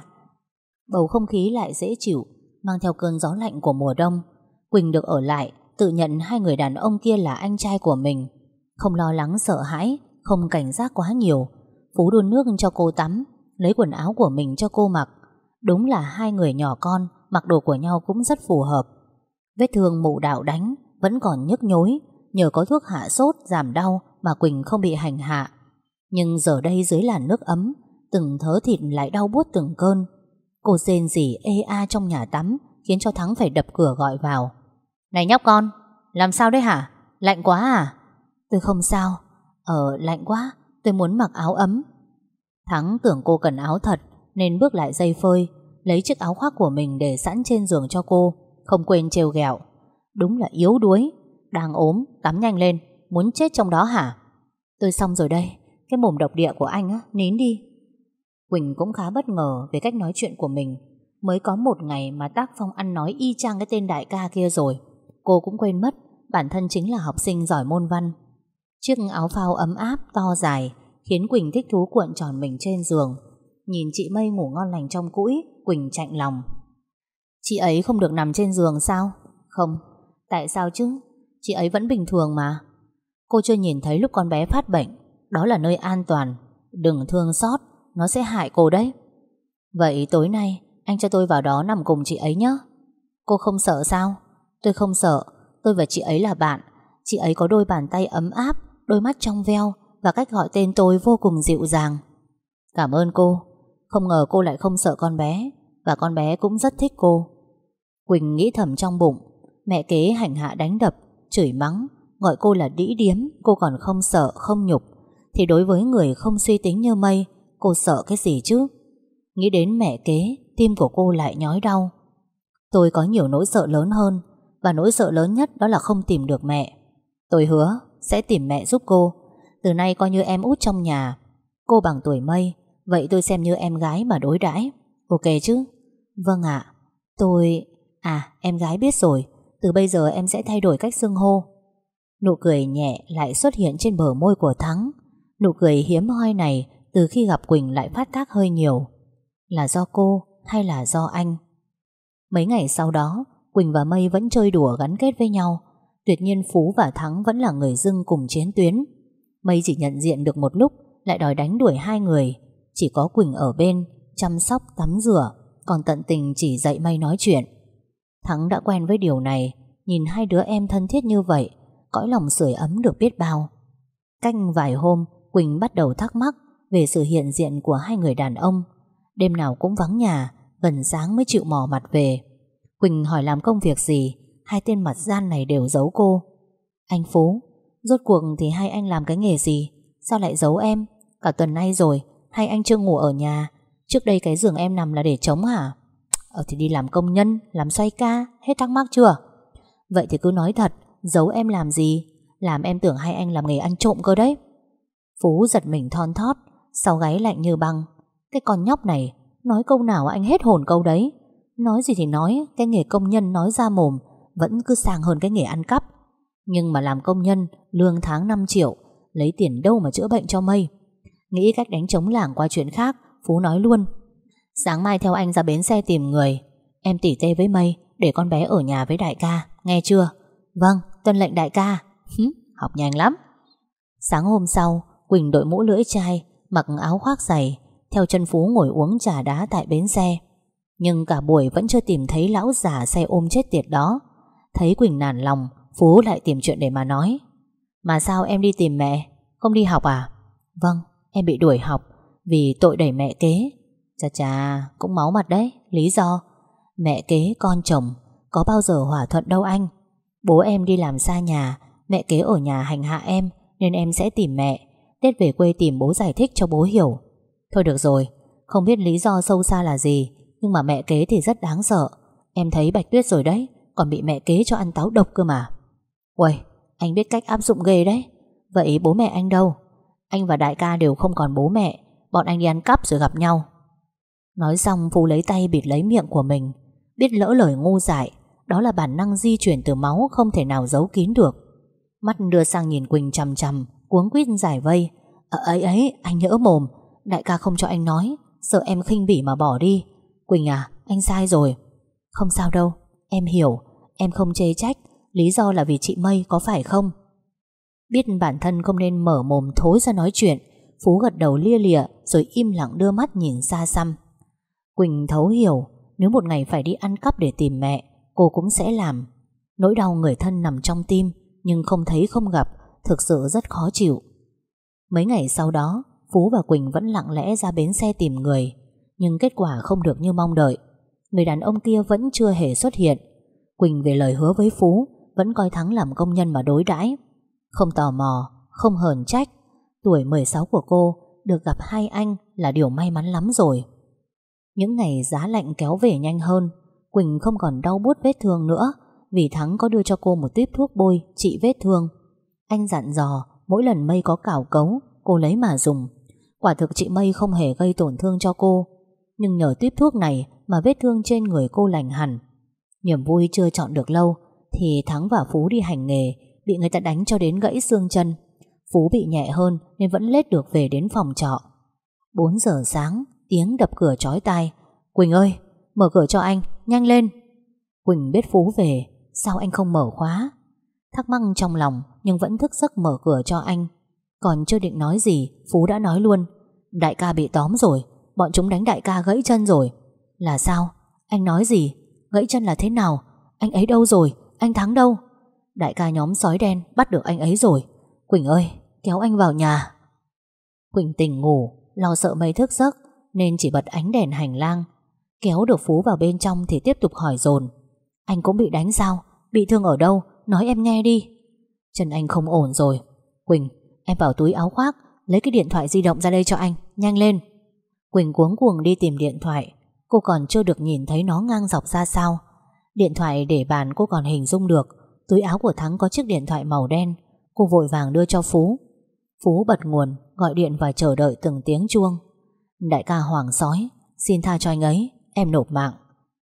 Bầu không khí lại dễ chịu, mang theo cơn gió lạnh của mùa đông. Quỳnh được ở lại, tự nhận 2 người đàn ông kia là anh trai của mình. Không lo lắng sợ hãi, không cảnh giác quá nhiều. Phú đun nước cho cô tắm, lấy quần áo của mình cho cô mặc. Đúng là 2 người nhỏ con, mặc đồ của nhau cũng rất phù hợp. Vết thương mụ đạo đánh vẫn còn nhức nhối, nhờ có thuốc hạ sốt giảm đau mà Quỳnh không bị hành hạ. Nhưng giờ đây dưới làn nước ấm, từng thớ thịt lại đau buốt từng cơn. Cô rên rỉ ê a trong nhà tắm, khiến cho Thắng phải đập cửa gọi vào. Này nhóc con, làm sao đấy hả? Lạnh quá à? Tôi không sao. Lạnh quá, tôi muốn mặc áo ấm. Thắng tưởng cô cần áo thật nên bước lại giây phơi, lấy chiếc áo khoác của mình để sẵn trên giường cho cô, không quên trêu ghẹo. Đúng là yếu đuối, đang ốm, tắm nhanh lên, muốn chết trong đó hả? Tôi xong rồi đây, cái mồm độc địa của anh á, nín đi. Quỳnh cũng khá bất ngờ về cách nói chuyện của mình. Mới có 1 ngày mà tác phong ăn nói y chang cái tên đại ca kia rồi. Cô cũng quên mất bản thân chính là học sinh giỏi môn văn. Chiếc áo phao ấm áp to dài khiến Quỳnh thích thú cuộn tròn mình trên giường. Nhìn chị Mây ngủ ngon lành trong cũi, Quỳnh chạnh lòng. Chị ấy không được nằm trên giường sao? Không. Tại sao chứ? Chị ấy vẫn bình thường mà. Cô chưa nhìn thấy lúc con bé phát bệnh. Đó là nơi an toàn. Đừng thương xót, nó sẽ hại cô đấy. Vậy tối nay anh cho tôi vào đó nằm cùng chị ấy nhé. Cô không sợ sao? Tôi không sợ. Tôi và chị ấy là bạn. Chị ấy có đôi bàn tay ấm áp, đôi mắt trong veo và cách gọi tên tôi vô cùng dịu dàng. Cảm ơn cô. Không ngờ cô lại không sợ con bé, và con bé cũng rất thích cô. Quỳnh nghĩ thầm trong bụng. Mẹ kế hành hạ đánh đập, chửi mắng, gọi cô là đĩ điếm, cô còn không sợ không nhục. Thì đối với người không suy tính như Mây, cô sợ cái gì chứ? Nghĩ đến mẹ kế, tim của cô lại nhói đau. Tôi có nhiều nỗi sợ lớn hơn, và nỗi sợ lớn nhất đó là không tìm được mẹ. Tôi hứa sẽ tìm mẹ giúp cô. Từ nay coi như em út trong nhà. Cô bằng tuổi Mây, vậy tôi xem như em gái mà đối đãi. Ok chứ? Vâng ạ. Em gái biết rồi. Từ bây giờ em sẽ thay đổi cách xưng hô. Nụ cười nhẹ lại xuất hiện trên bờ môi của Thắng. Nụ cười hiếm hoi này từ khi gặp Quỳnh lại phát tác hơi nhiều. Là do cô hay là do anh? Mấy ngày sau đó, Quỳnh và Mây vẫn chơi đùa gắn kết với nhau. Tuyệt nhiên Phú và Thắng vẫn là người dưng cùng chiến tuyến. Mây chỉ nhận diện được một lúc lại đòi đánh đuổi 2 người. Chỉ có Quỳnh ở bên chăm sóc tắm rửa, còn tận tình chỉ dạy Mây nói chuyện. Thắng đã quen với điều này, nhìn hai đứa em thân thiết như vậy, cõi lòng sưởi ấm được biết bao. Cách vài hôm, Quỳnh bắt đầu thắc mắc về sự hiện diện của hai người đàn ông. Đêm nào cũng vắng nhà, gần sáng mới chịu mò mặt về. Quỳnh hỏi làm công việc gì, hai tên mặt gian này đều giấu cô. Anh Phú, rốt cuộc thì hai anh làm cái nghề gì? Sao lại giấu em? Cả tuần nay rồi, hai anh chưa ngủ ở nhà. Trước đây cái giường em nằm là để trống hả? Thì đi làm công nhân, làm xoay ca, hết thắc mắc chưa? Vậy thì cứ nói thật, giấu em làm gì? Làm em tưởng hai anh làm nghề ăn trộm cơ đấy. Phú giật mình thon thót, sau gáy lạnh như băng. Cái con nhóc này, nói câu nào anh hết hồn câu đấy. Nói gì thì nói, cái nghề công nhân nói ra mồm vẫn cứ sang hơn cái nghề ăn cắp. Nhưng mà làm công nhân, lương tháng 5 triệu, lấy tiền đâu mà chữa bệnh cho Mây. Nghĩ cách đánh trống lảng qua chuyện khác, Phú nói luôn: sáng mai theo anh ra bến xe tìm người. Em tỉ tê với Mây, để con bé ở nhà với đại ca, nghe chưa? Vâng, tuân lệnh đại ca. Học nhanh lắm. Sáng hôm sau, Quỳnh đội mũ lưỡi chai, mặc áo khoác dày, theo chân Phú ngồi uống trà đá tại bến xe. Nhưng cả buổi vẫn chưa tìm thấy lão già xe ôm chết tiệt đó. Thấy Quỳnh nản lòng, Phú lại tìm chuyện để mà nói. Mà sao em đi tìm mẹ? Không đi học à? Vâng, em bị đuổi học vì tội đẩy mẹ kế. Chà chà, cũng máu mặt đấy. Lý do? Mẹ kế con chồng, có bao giờ hòa thuận đâu anh. Bố em đi làm xa nhà, mẹ kế ở nhà hành hạ em, nên em sẽ tìm mẹ. Tết về quê tìm bố giải thích cho bố hiểu. Thôi được rồi, không biết lý do sâu xa là gì, nhưng mà mẹ kế thì rất đáng sợ. Em thấy Bạch Tuyết rồi đấy, còn bị mẹ kế cho ăn táo độc cơ mà. Uầy, anh biết cách áp dụng ghê đấy. Vậy bố mẹ anh đâu? Anh và đại ca đều không còn bố mẹ, bọn anh đi ăn cắp rồi gặp nhau. Nói xong Phú lấy tay bịt lấy miệng của mình. Biết lỡ lời ngu dại, đó là bản năng di chuyển từ máu, không thể nào giấu kín được. Mắt đưa sang nhìn Quỳnh chằm chằm, cuống quýt giải vây. Ấy, anh nhỡ mồm, đại ca không cho anh nói, sợ em khinh bỉ mà bỏ đi. Quỳnh à, anh sai rồi. Không sao đâu, em hiểu, em không chê trách. Lý do là vì chị Mây có phải không? Biết bản thân không nên mở mồm thối ra nói chuyện, Phú gật đầu lia lịa rồi im lặng đưa mắt nhìn xa xăm. Quỳnh thấu hiểu, nếu một ngày phải đi ăn cắp để tìm mẹ, cô cũng sẽ làm. Nỗi đau người thân nằm trong tim, nhưng không thấy không gặp, thực sự rất khó chịu. Mấy ngày sau đó, Phú và Quỳnh vẫn lặng lẽ ra bến xe tìm người, nhưng kết quả không được như mong đợi. Người đàn ông kia vẫn chưa hề xuất hiện. Quỳnh về lời hứa với Phú vẫn coi Thắng làm công nhân mà đối đãi. Không tò mò, không hờn trách. Tuổi 16 của cô được gặp hai anh là điều may mắn lắm rồi. Những ngày giá lạnh kéo về nhanh hơn, Quỳnh không còn đau buốt vết thương nữa, vì Thắng có đưa cho cô một tuýp thuốc bôi trị vết thương. Anh dặn dò mỗi lần Mây có cào cấu, cô lấy mà dùng. Quả thực chị Mây không hề gây tổn thương cho cô, nhưng nhờ tuýp thuốc này mà vết thương trên người cô lành hẳn. Niềm vui chưa chọn được lâu thì Thắng và Phú đi hành nghề, bị người ta đánh cho đến gãy xương chân. Phú bị nhẹ hơn nên vẫn lết được về đến phòng trọ. 4 giờ sáng, tiếng đập cửa chói tai. Quỳnh ơi, mở cửa cho anh, nhanh lên. Quỳnh biết Phú về, sao anh không mở khóa? Thắc mắc trong lòng nhưng vẫn thức giấc mở cửa cho anh. Còn chưa định nói gì, Phú đã nói luôn: đại ca bị tóm rồi, bọn chúng đánh đại ca gãy chân rồi. Là sao? Anh nói gì? Gãy chân là thế nào? Anh ấy đâu rồi? Anh Thắng đâu? Đại ca nhóm sói đen bắt được anh ấy rồi. Quỳnh ơi, kéo anh vào nhà. Quỳnh tỉnh ngủ, lo sợ Mây thức giấc nên chỉ bật ánh đèn hành lang. Kéo được Phú vào bên trong thì tiếp tục hỏi dồn: anh cũng bị đánh sao? Bị thương ở đâu? Nói em nghe đi. Chân anh không ổn rồi. Quỳnh, em vào túi áo khoác lấy cái điện thoại di động ra đây cho anh, nhanh lên. Quỳnh cuống cuồng đi tìm điện thoại. Cô còn chưa được nhìn thấy nó ngang dọc ra sao. Điện thoại để bàn cô còn hình dung được. Túi áo của Thắng có chiếc điện thoại màu đen. Cô vội vàng đưa cho Phú. Phú bật nguồn, gọi điện và chờ đợi từng tiếng chuông. Đại ca Hoàng sói, xin tha cho anh ấy, em nộp mạng.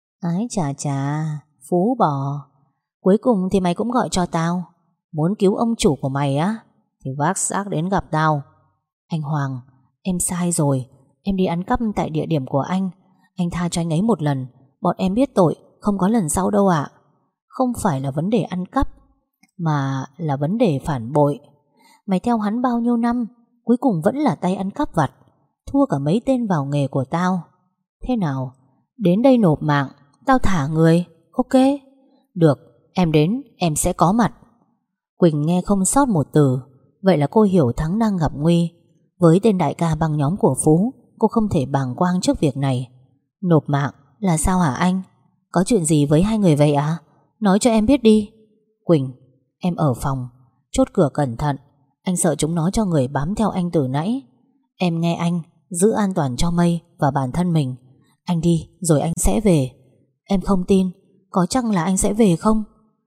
Ái chà chà, Phú bò. Cuối cùng thì mày cũng gọi cho tao. Muốn cứu ông chủ của mày á thì vác xác đến gặp tao. Anh Hoàng, em sai rồi. Em đi ăn cắp tại địa điểm của anh tha cho anh ấy một lần. Bọn em biết tội, không có lần sau đâu ạ. Không phải là vấn đề ăn cắp, mà là vấn đề phản bội. Mày theo hắn bao nhiêu năm, cuối cùng vẫn là tay ăn cắp vặt, thua cả mấy tên vào nghề của tao. Thế nào, đến đây nộp mạng, tao thả người, ok? Được, Em đến, em sẽ có mặt. Quỳnh nghe không sót một từ. Vậy là cô hiểu Thắng đang gặp nguy. Với tên đại ca băng nhóm của Phú, cô không thể bàng quang trước việc này. Nộp mạng là sao hả anh? Có chuyện gì với hai người vậy à? Nói cho em biết đi. Quỳnh, em ở phòng, chốt cửa cẩn thận. Anh sợ chúng nó cho người bám theo anh từ nãy. Em nghe anh, giữ an toàn cho Mây và bản thân mình. Anh đi rồi anh sẽ về. Em không tin. Có chắc là anh sẽ về không?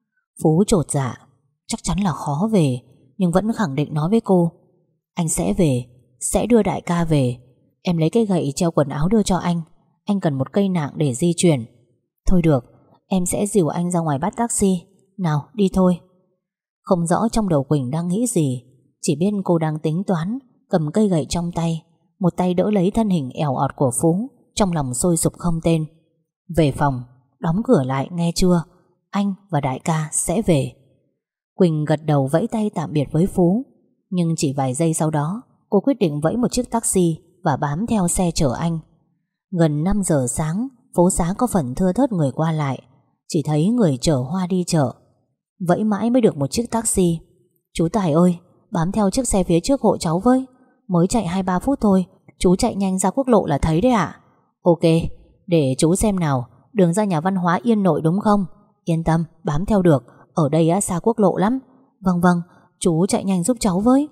Phú chột dạ. Chắc chắn là khó về, nhưng vẫn khẳng định nói với cô: anh sẽ về, sẽ đưa đại ca về. Em lấy cái gậy treo quần áo đưa cho anh. Anh cần một cây nạng để di chuyển. Thôi được, em sẽ dìu anh ra ngoài bắt taxi. Nào đi thôi. Không rõ trong đầu Quỳnh đang nghĩ gì, chỉ biết cô đang tính toán, cầm cây gậy trong tay, một tay đỡ lấy thân hình èo ọt của Phú, trong lòng sôi sục không tên. Về phòng, đóng cửa lại nghe chưa? Anh và đại ca sẽ về. Quỳnh gật đầu vẫy tay tạm biệt với Phú. Nhưng chỉ vài giây sau đó, cô quyết định vẫy một chiếc taxi và bám theo xe chở anh. Gần 5 giờ sáng, phố xá có phần thưa thớt người qua lại, chỉ thấy người chở hoa đi chợ. Vẫy mãi mới được một chiếc taxi. Chú Tài ơi, bám theo chiếc xe phía trước hộ cháu với. Mới chạy 2-3 phút thôi, chú chạy nhanh ra quốc lộ là thấy đấy ạ. Ok, để chú xem nào. Đường ra nhà văn hóa Yên Nội đúng không? Yên tâm, bám theo được. Ở đây á, xa quốc lộ lắm. Vâng vâng, chú chạy nhanh giúp cháu với.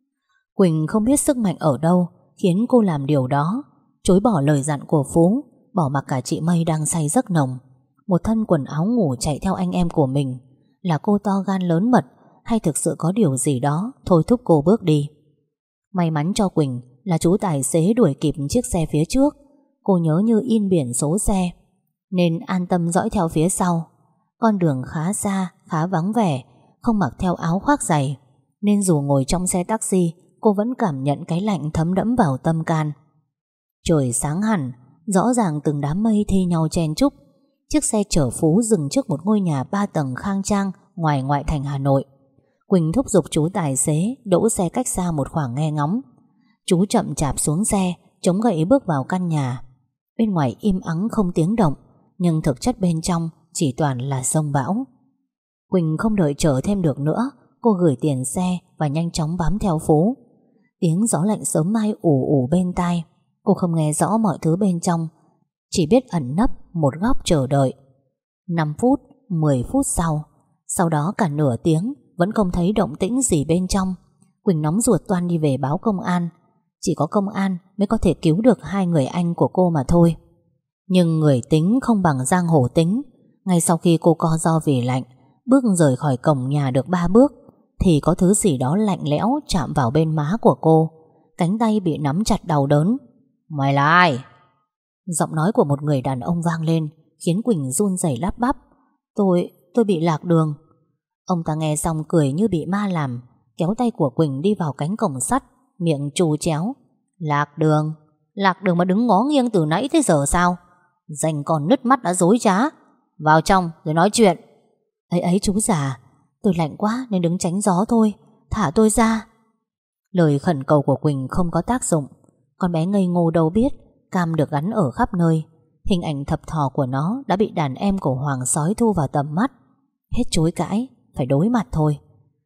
Quỳnh không biết sức mạnh ở đâu khiến cô làm điều đó, chối bỏ lời dặn của Phú, bỏ mặc cả chị Mây đang say giấc nồng. Một thân quần áo ngủ chạy theo anh em của mình. Là cô to gan lớn mật, hay thực sự có điều gì đó thôi thúc cô bước đi? May mắn cho Quỳnh là chú tài xế đuổi kịp chiếc xe phía trước. Cô nhớ như in biển số xe, nên an tâm dõi theo phía sau. Con đường khá xa, khá vắng vẻ, không mặc theo áo khoác dày, nên dù ngồi trong xe taxi, cô vẫn cảm nhận cái lạnh thấm đẫm vào tâm can. Trời sáng hẳn, rõ ràng từng đám mây thi nhau chen chúc. Chiếc xe chở Phú dừng trước một ngôi nhà 3 tầng khang trang ngoài ngoại thành Hà Nội. Quỳnh thúc giục chú tài xế đỗ xe cách xa một khoảng nghe ngóng. Chú chậm chạp xuống xe, chống gậy bước vào căn nhà. Bên ngoài im ắng không tiếng động, nhưng thực chất bên trong chỉ toàn là sông bão. Quỳnh không đợi chờ thêm được nữa, cô gửi tiền xe và nhanh chóng bám theo Phú. Tiếng gió lạnh sớm mai ù ù bên tai. Cô không nghe rõ mọi thứ bên trong, chỉ biết ẩn nấp một góc chờ đợi. 5 phút, 10 phút sau đó cả nửa tiếng vẫn không thấy động tĩnh gì bên trong. Quỳnh nóng ruột toan đi về báo công an. Chỉ có công an mới có thể cứu được hai người anh của cô mà thôi. Nhưng người tính không bằng giang hồ tính. Ngay sau khi cô co ro vì lạnh, bước rời khỏi cổng nhà được 3 bước, thì có thứ gì đó lạnh lẽo chạm vào bên má của cô. Cánh tay bị nắm chặt đau đớn. Mày là ai? Giọng nói của một người đàn ông vang lên, khiến Quỳnh run rẩy lắp bắp. Tôi bị lạc đường. Ông ta nghe xong cười như bị ma làm, kéo tay của Quỳnh đi vào cánh cổng sắt, miệng trù chéo. Lạc đường? Lạc đường mà đứng ngó nghiêng từ nãy tới giờ sao? Dành còn nứt mắt đã dối trá. Vào trong rồi nói chuyện. Ấy chú già, tôi lạnh quá nên đứng tránh gió thôi, thả tôi ra. Lời khẩn cầu của Quỳnh không có tác dụng. Con bé ngây ngô đâu biết cam được gắn ở khắp nơi. Hình ảnh thập thò của nó đã bị đàn em của Hoàng sói thu vào tầm mắt. Hết chối cãi, phải đối mặt thôi.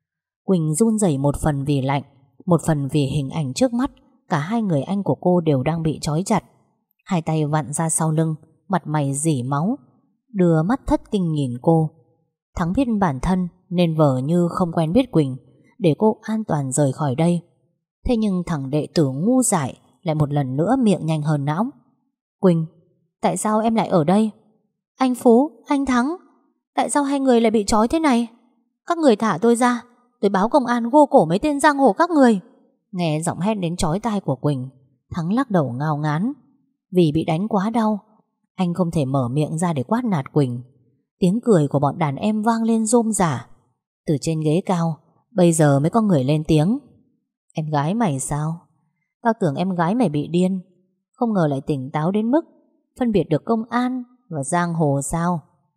Quỳnh run rẩy, một phần vì lạnh, một phần vì hình ảnh trước mắt. Cả hai người anh của cô đều đang bị trói chặt, hai tay vặn ra sau lưng, mặt mày rỉ máu, đưa mắt thất kinh nhìn cô. Thắng biết bản thân nên vờ như không quen biết Quỳnh, để cô an toàn rời khỏi đây. Thế nhưng thằng đệ tử ngu dại lại một lần nữa miệng nhanh hơn não. Quỳnh, tại sao em lại ở đây? Anh Phú, anh Thắng, tại sao hai người lại bị trói thế này? Các người thả tôi ra, tôi báo công an gô cổ mấy tên giang hồ các người. Nghe giọng hét đến chói tai của Quỳnh, Thắng lắc đầu ngao ngán. Vì bị đánh quá đau, anh không thể mở miệng ra để quát nạt Quỳnh. Tiếng cười của bọn đàn em vang lên rôm rả. Từ trên ghế cao, bây giờ mới có người lên tiếng. Em gái mày sao? Tao tưởng em gái mày bị điên, không ngờ lại tỉnh táo đến mức phân biệt được công an và giang hồ sao?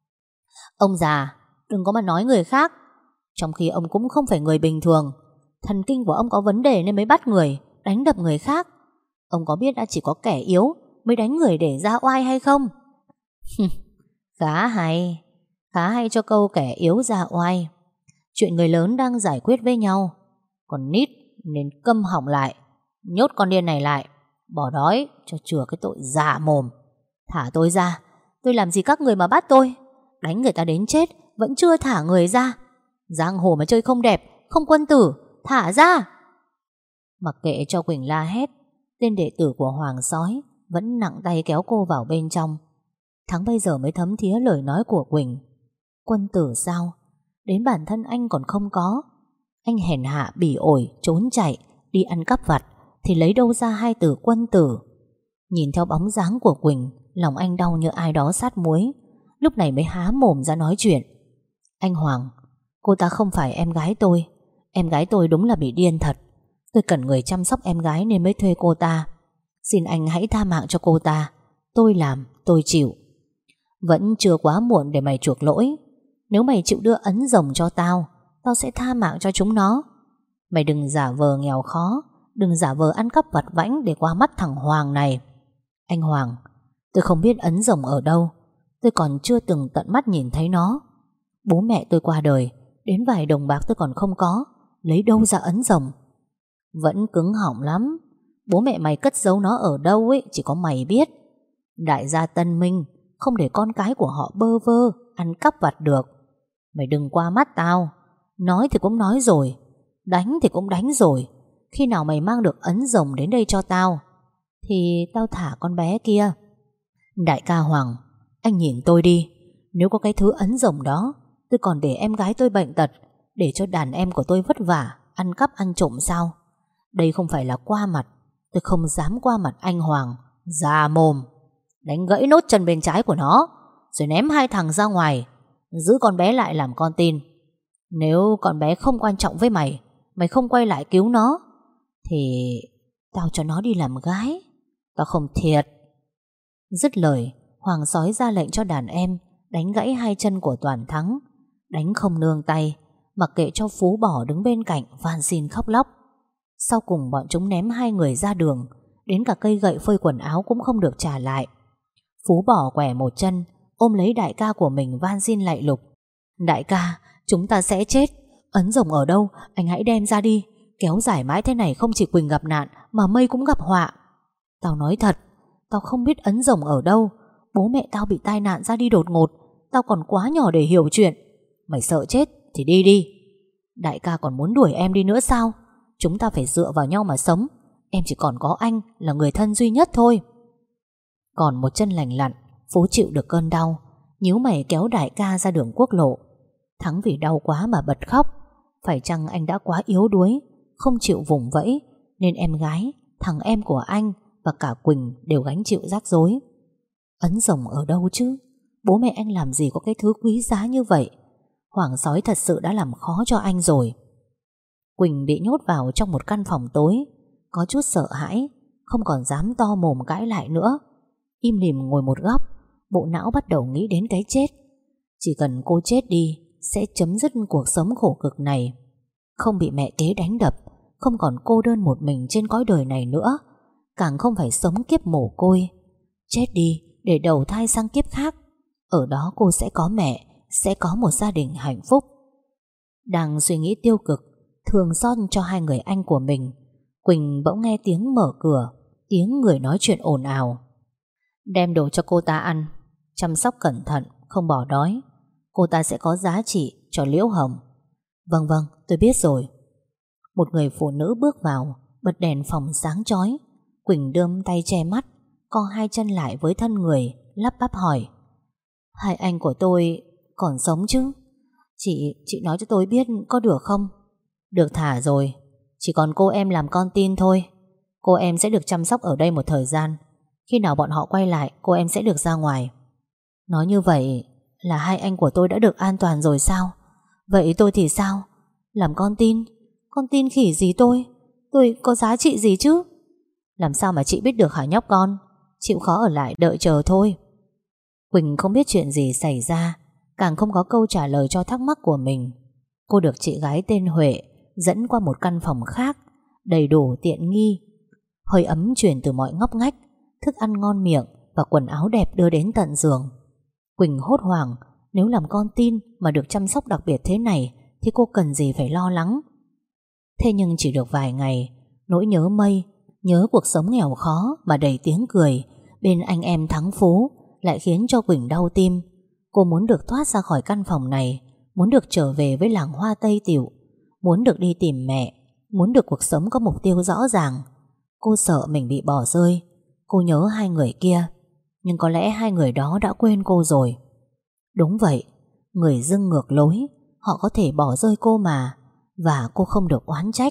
Ông già, đừng có mà nói người khác, trong khi ông cũng không phải người bình thường. Thần kinh của ông có vấn đề nên mới bắt người, đánh đập người khác. Ông có biết đã chỉ có kẻ yếu mới đánh người để ra oai hay không? Khá hay, Khá hay cho câu kẻ yếu ra oai. Chuyện người lớn đang giải quyết với nhau, còn nít nên câm họng lại. Nhốt con điên này lại, bỏ đói cho chừa cái tội già mồm. Thả tôi ra. Tôi làm gì các người mà bắt tôi? Đánh người ta đến chết vẫn chưa thả người ra. Giang hồ mà chơi không đẹp, không quân tử, thả ra. Mặc kệ cho Quỳnh la hét, tên đệ tử của Hoàng Sói vẫn nặng tay kéo cô vào bên trong. Thắng bây giờ mới thấm thía lời nói của Quỳnh. Quân tử sao? Đến bản thân anh còn không có. Anh hèn hạ bỉ ổi, trốn chạy, đi ăn cắp vặt thì lấy đâu ra hai từ quân tử. Nhìn theo bóng dáng của Quỳnh, lòng anh đau như ai đó sát muối. Lúc này mới há mồm ra nói chuyện. Anh Hoàng, cô ta không phải em gái tôi. Em gái tôi đúng là bị điên thật. Tôi cần người chăm sóc em gái nên mới thuê cô ta. Xin anh hãy tha mạng cho cô ta. Tôi làm, tôi chịu. Vẫn chưa quá muộn để mày chuộc lỗi. Nếu mày chịu đưa ấn rồng cho tao, tao sẽ tha mạng cho chúng nó. Mày đừng giả vờ nghèo khó, đừng giả vờ ăn cắp vặt vãnh để qua mắt thằng Hoàng này. Anh Hoàng, tôi không biết ấn rồng ở đâu. Tôi còn chưa từng tận mắt nhìn thấy nó. Bố mẹ tôi qua đời, đến vài đồng bạc tôi còn không có, lấy đâu ra ấn rồng. Vẫn cứng họng lắm. Bố mẹ mày cất giấu nó ở đâu ấy chỉ có mày biết. Đại gia Tân Minh không để con cái của họ bơ vơ ăn cắp vặt được. Mày đừng qua mắt tao. Nói thì cũng nói rồi, đánh thì cũng đánh rồi. Khi nào mày mang được ấn rồng đến đây cho tao thì tao thả con bé kia. Đại ca Hoàng, anh nhìn tôi đi. Nếu có cái thứ ấn rồng đó, tôi còn để em gái tôi bệnh tật, để cho đàn em của tôi vất vả ăn cắp ăn trộm sao? Đây không phải là qua mặt. Tôi không dám qua mặt anh Hoàng. Già mồm. Đánh gãy nốt chân bên trái của nó, rồi ném hai thằng ra ngoài, giữ con bé lại làm con tin. Nếu con bé không quan trọng với mày, mày không quay lại cứu nó, thì tao cho nó đi làm gái. Tao không thiệt. Dứt lời, Hoàng Sói ra lệnh cho đàn em đánh gãy hai chân của Toàn Thắng. Đánh không nương tay, mặc kệ cho Phú Bỏ đứng bên cạnh van xin khóc lóc. Sau cùng bọn chúng ném hai người ra đường, đến cả cây gậy phơi quần áo cũng không được trả lại. Phú Bỏ quẻ một chân, ôm lấy đại ca của mình van xin lạy lục. Đại ca, chúng ta sẽ chết. Ấn rồng ở đâu, anh hãy đem ra đi. Kéo dài mãi thế này không chỉ Quỳnh gặp nạn mà Mây cũng gặp họa. Tao nói thật, tao không biết ấn rồng ở đâu. Bố mẹ tao bị tai nạn ra đi đột ngột, tao còn quá nhỏ để hiểu chuyện. Mày sợ chết thì đi đi. Đại ca còn muốn đuổi em đi nữa sao? Chúng ta phải dựa vào nhau mà sống. Em chỉ còn có anh là người thân duy nhất thôi. Còn một chân lành lặn, Phú chịu được cơn đau, nhíu mày kéo đại ca ra đường quốc lộ. Thắng vì đau quá mà bật khóc. Phải chăng anh đã quá yếu đuối, không chịu vùng vẫy, nên em gái, thằng em của anh và cả Quỳnh đều gánh chịu rắc rối. Ấn rồng ở đâu chứ? Bố mẹ anh làm gì có cái thứ quý giá như vậy? Hoàng Sói thật sự đã làm khó cho anh rồi. Quỳnh bị nhốt vào trong một căn phòng tối, có chút sợ hãi, không còn dám to mồm cãi lại nữa. Im lìm ngồi một góc, bộ não bắt đầu nghĩ đến cái chết. Chỉ cần cô chết đi sẽ chấm dứt cuộc sống khổ cực này, không bị mẹ kế đánh đập, không còn cô đơn một mình trên cõi đời này nữa, càng không phải sống kiếp mồ côi. Chết đi để đầu thai sang kiếp khác, ở đó cô sẽ có mẹ, sẽ có một gia đình hạnh phúc. Đang suy nghĩ tiêu cực, thương xót cho hai người anh của mình, Quỳnh bỗng nghe tiếng mở cửa, tiếng người nói chuyện ồn ào. Đem đồ cho cô ta ăn, chăm sóc cẩn thận, không bỏ đói. Cô ta sẽ có giá trị cho Liễu Hồng. Vâng vâng, tôi biết rồi. Một người phụ nữ bước vào, bật đèn phòng sáng chói. Quỳnh đơm tay che mắt, co hai chân lại với thân người, lắp bắp hỏi: Hai anh của tôi còn sống chứ? Chị nói cho tôi biết có được không? Được thả rồi, chỉ còn cô em làm con tin thôi. Cô em sẽ được chăm sóc ở đây một thời gian. Khi nào bọn họ quay lại, cô em sẽ được ra ngoài. Nói như vậy là hai anh của tôi đã được an toàn rồi sao? Vậy tôi thì sao? Làm con tin? Con tin khỉ gì tôi? Tôi có giá trị gì chứ? Làm sao mà chị biết được hả nhóc con? Chịu khó ở lại đợi chờ thôi. Quỳnh không biết chuyện gì xảy ra, càng không có câu trả lời cho thắc mắc của mình. Cô được chị gái tên Huệ dẫn qua một căn phòng khác, đầy đủ tiện nghi. Hơi ấm truyền từ mọi ngóc ngách, thức ăn ngon miệng và quần áo đẹp đưa đến tận giường. Quỳnh hốt hoảng Nếu làm con tin mà được chăm sóc đặc biệt thế này thì cô cần gì phải lo lắng. Thế nhưng chỉ được vài ngày, nỗi nhớ Mây, nhớ cuộc sống nghèo khó mà đầy tiếng cười bên anh em thắng phú lại khiến cho Quỳnh đau tim. Cô muốn được thoát ra khỏi căn phòng này, muốn được trở về với làng hoa Tây Tiểu, muốn được đi tìm mẹ, muốn được cuộc sống có mục tiêu rõ ràng. Cô sợ mình bị bỏ rơi. Cô nhớ hai người kia, nhưng có lẽ hai người đó đã quên cô rồi. Đúng vậy, người dưng ngược lối, họ có thể bỏ rơi cô mà, và cô không được oán trách.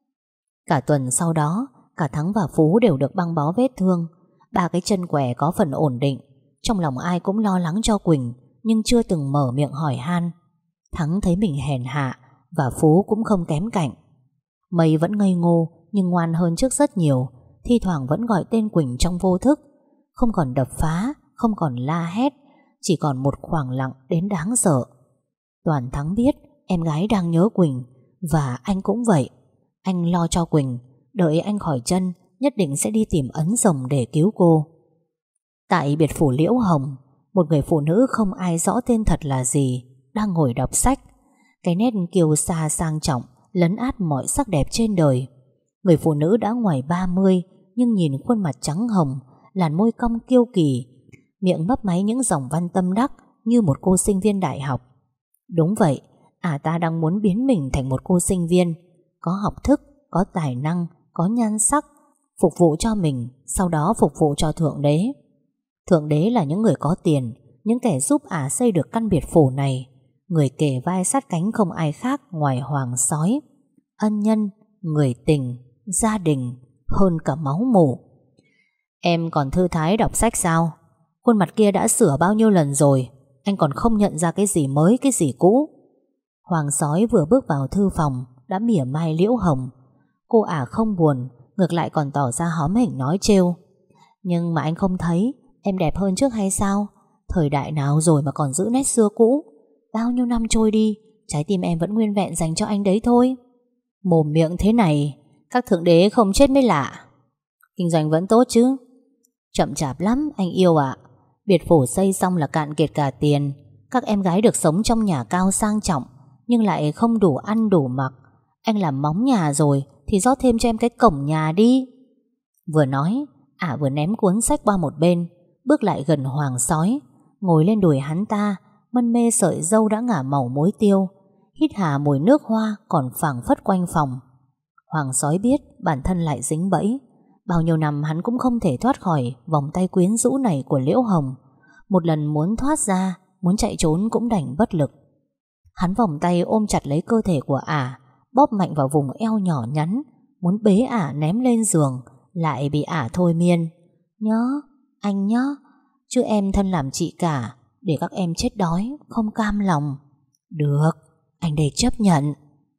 Cả tuần sau đó, cả Thắng và Phú đều được băng bó vết thương. Ba cái chân què có phần ổn định. Trong lòng ai cũng lo lắng cho Quỳnh, nhưng chưa từng mở miệng hỏi han. Thắng thấy mình hèn hạ, và Phú cũng không kém cạnh. Mây vẫn ngây ngô, nhưng ngoan hơn trước rất nhiều. Thi thoảng vẫn gọi tên Quỳnh trong vô thức. Không còn đập phá, không còn la hét, chỉ còn một khoảng lặng đến đáng sợ. Toàn Thắng biết em gái đang nhớ Quỳnh, và anh cũng vậy. Anh lo cho Quỳnh, đợi anh khỏi chân nhất định sẽ đi tìm ấn rồng để cứu cô. Tại biệt phủ Liễu Hồng, một người phụ nữ không ai rõ tên thật là gì đang ngồi đọc sách. Cái nét kiêu sa sang trọng lấn át mọi sắc đẹp trên đời. Người phụ nữ đã ngoài 30, nhưng nhìn khuôn mặt trắng hồng, làn môi cong kiêu kỳ, miệng mấp máy những dòng văn tâm đắc như một cô sinh viên đại học. Đúng vậy, ta đang muốn biến mình thành một cô sinh viên, có học thức, có tài năng, có nhan sắc, phục vụ cho mình, sau đó phục vụ cho Thượng Đế. Thượng Đế là những người có tiền, những kẻ giúp xây được căn biệt phủ này. Người kề vai sát cánh không ai khác ngoài Hoàng Sói. Ân nhân, người tình, gia đình, hơn cả máu mủ. Em còn thư thái đọc sách sao? Khuôn mặt kia đã sửa bao nhiêu lần rồi, anh còn không nhận ra cái gì mới, cái gì cũ. Hoàng Sói vừa bước vào thư phòng đã mỉa mai Liễu Hồng. Cô không buồn, ngược lại còn tỏ ra hóm hỉnh nói trêu. Nhưng mà anh không thấy em đẹp hơn trước hay sao? Thời đại nào rồi mà còn giữ nét xưa cũ? Bao nhiêu năm trôi đi, trái tim em vẫn nguyên vẹn dành cho anh đấy thôi. Mồm miệng thế này, các thượng đế không chết mới lạ. Kinh doanh vẫn tốt chứ? Chậm chạp lắm anh yêu ạ. Biệt phủ xây xong là cạn kiệt cả tiền. Các em gái được sống trong nhà cao sang trọng, nhưng lại không đủ ăn đủ mặc. Anh làm móng nhà rồi thì rót thêm cho em cái cổng nhà đi. Vừa nói, vừa ném cuốn sách qua một bên, bước lại gần Hoàng Sói, ngồi lên đùi hắn ta, mân mê sợi râu đã ngả màu muối tiêu, hít hà mùi nước hoa còn phảng phất quanh phòng. Hoàng Sói biết bản thân lại dính bẫy. Bao nhiêu năm hắn cũng không thể thoát khỏi vòng tay quyến rũ này của Liễu Hồng. Một lần muốn thoát ra, muốn chạy trốn cũng đành bất lực. Hắn vòng tay ôm chặt lấy cơ thể của bóp mạnh vào vùng eo nhỏ nhắn, muốn bế ném lên giường, lại bị thôi miên. Nhớ, anh nhớ, chứ em thân làm chị cả, để các em chết đói, không cam lòng. Được, anh để chấp nhận.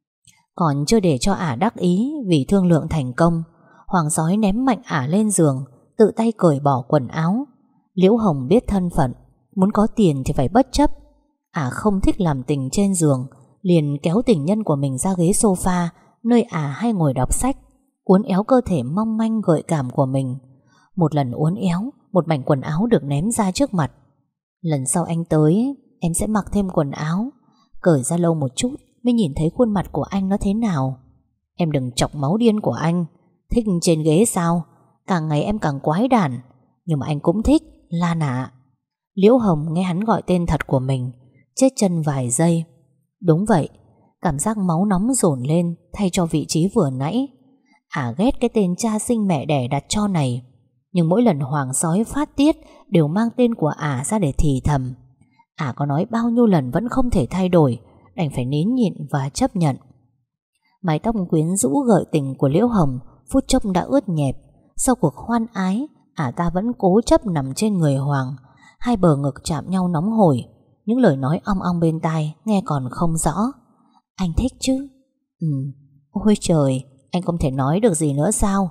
Còn chưa để cho đắc ý vì thương lượng thành công, Hoàng Sói ném mạnh lên giường, tự tay cởi bỏ quần áo. Liễu Hồng biết thân phận, muốn có tiền thì phải bất chấp. Không thích làm tình trên giường, liền kéo tình nhân của mình ra ghế sofa, nơi hay ngồi đọc sách, uốn éo cơ thể mong manh gợi cảm của mình. Một lần uốn éo, một mảnh quần áo được ném ra trước mặt. Lần sau anh tới, em sẽ mặc thêm quần áo, cởi ra lâu một chút mới nhìn thấy khuôn mặt của anh nó thế nào. Em đừng chọc máu điên của anh. Thích trên ghế sao? Càng ngày em càng quái đản. Nhưng mà anh cũng thích, Lan ạ. Liễu Hồng nghe hắn gọi tên thật của mình, chết chân vài giây. Đúng vậy, cảm giác máu nóng dồn lên thay cho vị trí vừa nãy. Ghét cái tên cha sinh mẹ đẻ đặt cho này. Nhưng mỗi lần Hoàng Sói phát tiết đều mang tên của ra để thì thầm. Có nói bao nhiêu lần vẫn không thể thay đổi, đành phải nín nhịn và chấp nhận. Mái tóc quyến rũ gợi tình của Liễu Hồng phút chốc đã ướt nhẹp. Sau cuộc hoan ái, ta vẫn cố chấp nằm trên người Hoàng. Hai bờ ngực chạm nhau nóng hổi. Những lời nói ong ong bên tai nghe còn không rõ. Anh thích chứ? Ôi trời, anh không thể nói được gì nữa sao?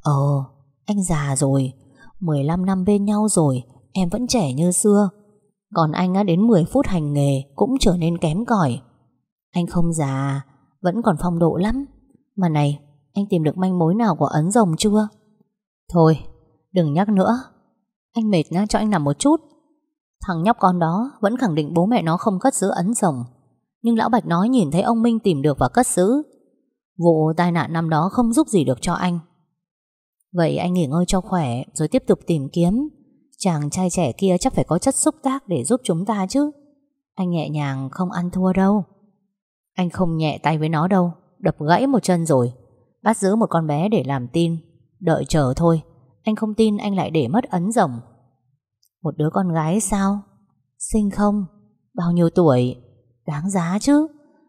Anh già rồi, 15 năm bên nhau rồi, em vẫn trẻ như xưa. Còn anh đến 10 phút hành nghề cũng trở nên kém cỏi. Anh không già, vẫn còn phong độ lắm. Mà này, anh tìm được manh mối nào của ấn rồng chưa? Thôi, đừng nhắc nữa. Anh mệt cho anh nằm một chút. Thằng nhóc con đó vẫn khẳng định bố mẹ nó không cất giữ ấn rồng, nhưng lão Bạch nói nhìn thấy ông Minh tìm được và cất giữ. Vụ tai nạn năm đó không giúp gì được cho anh. Vậy anh nghỉ ngơi cho khỏe rồi tiếp tục tìm kiếm. Chàng trai trẻ kia chắc phải có chất xúc tác để giúp chúng ta chứ. Anh nhẹ nhàng không ăn thua đâu. Anh không nhẹ tay với nó đâu, đập gãy một chân rồi. Bắt giữ một con bé để làm tin. Đợi chờ thôi. Anh không tin anh lại để mất ấn rồng. Một đứa con gái sao? Xinh không? Bao nhiêu tuổi? Đáng giá chứ.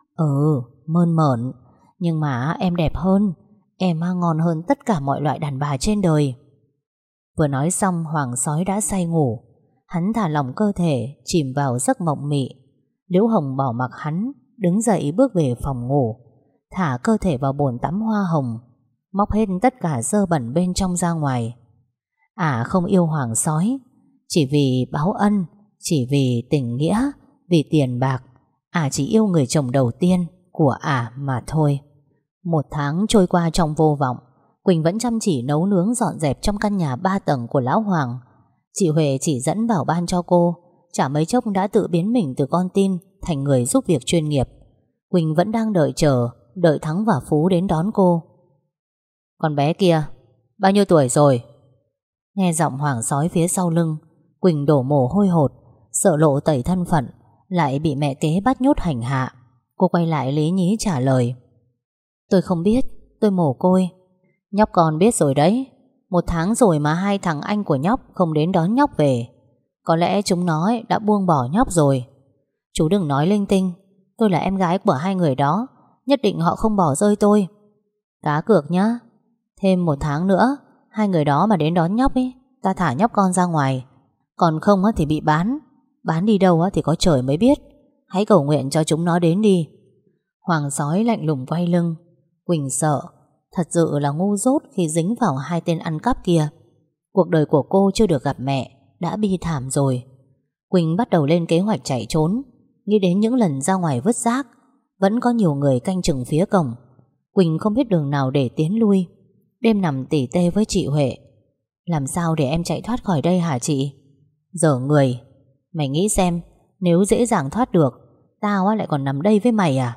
Mơn mởn. Nhưng mà em đẹp hơn. Em ngon hơn tất cả mọi loại đàn bà trên đời. Vừa nói xong Hoàng sói đã say ngủ. Hắn thả lỏng cơ thể, chìm vào giấc mộng mị. Liễu Hồng bỏ mặc hắn, đứng dậy bước về phòng ngủ, thả cơ thể vào bồn tắm hoa hồng, móc hết tất cả dơ bẩn bên trong ra ngoài. Không yêu Hoàng sói, chỉ vì báo ân, chỉ vì tình nghĩa, vì tiền bạc. Chỉ yêu người chồng đầu tiên của mà thôi. 1 tháng trôi qua trong vô vọng. Quỳnh vẫn chăm chỉ nấu nướng dọn dẹp trong căn nhà 3 tầng của lão Hoàng. Chị Huệ chỉ dẫn vào ban cho cô, chả mấy chốc đã tự biến mình từ con tin thành người giúp việc chuyên nghiệp. Quỳnh vẫn đang đợi Thắng và Phú đến đón cô. Con bé kia bao nhiêu tuổi rồi? Nghe giọng Hoàng sói phía sau lưng, Quỳnh đổ mồ hôi hột, sợ lộ tẩy thân phận, lại bị mẹ kế bắt nhốt hành hạ. Cô quay lại lý nhí trả lời: Tôi không biết, tôi mồ côi. Nhóc con biết rồi đấy. 1 tháng rồi mà 2 thằng anh của nhóc không đến đón nhóc về. Có lẽ chúng nó đã buông bỏ nhóc rồi. Chú đừng nói linh tinh. Tôi là em gái của 2 người đó. Nhất định họ không bỏ rơi tôi. Cá cược nhá. Thêm 1 tháng nữa 2 người đó mà đến đón nhóc ta thả nhóc con ra ngoài. Còn không thì bị bán. Bán đi đâu thì có trời mới biết. Hãy cầu nguyện cho chúng nó đến đi. Hoàng sói lạnh lùng quay lưng. Quỳnh sợ. Thật sự là ngu dốt khi dính vào 2 tên ăn cắp kia. Cuộc đời của cô chưa được gặp mẹ đã bi thảm rồi. Quỳnh bắt đầu lên kế hoạch chạy trốn. Nghĩ đến những lần ra ngoài vứt rác, vẫn có nhiều người canh chừng phía cổng. Quỳnh không biết đường nào để tiến lui. Đêm nằm tỉ tê với chị Huệ. Làm sao để em chạy thoát khỏi đây hả chị? Dở người. Mày nghĩ xem, nếu dễ dàng thoát được, tao lại còn nằm đây với mày à?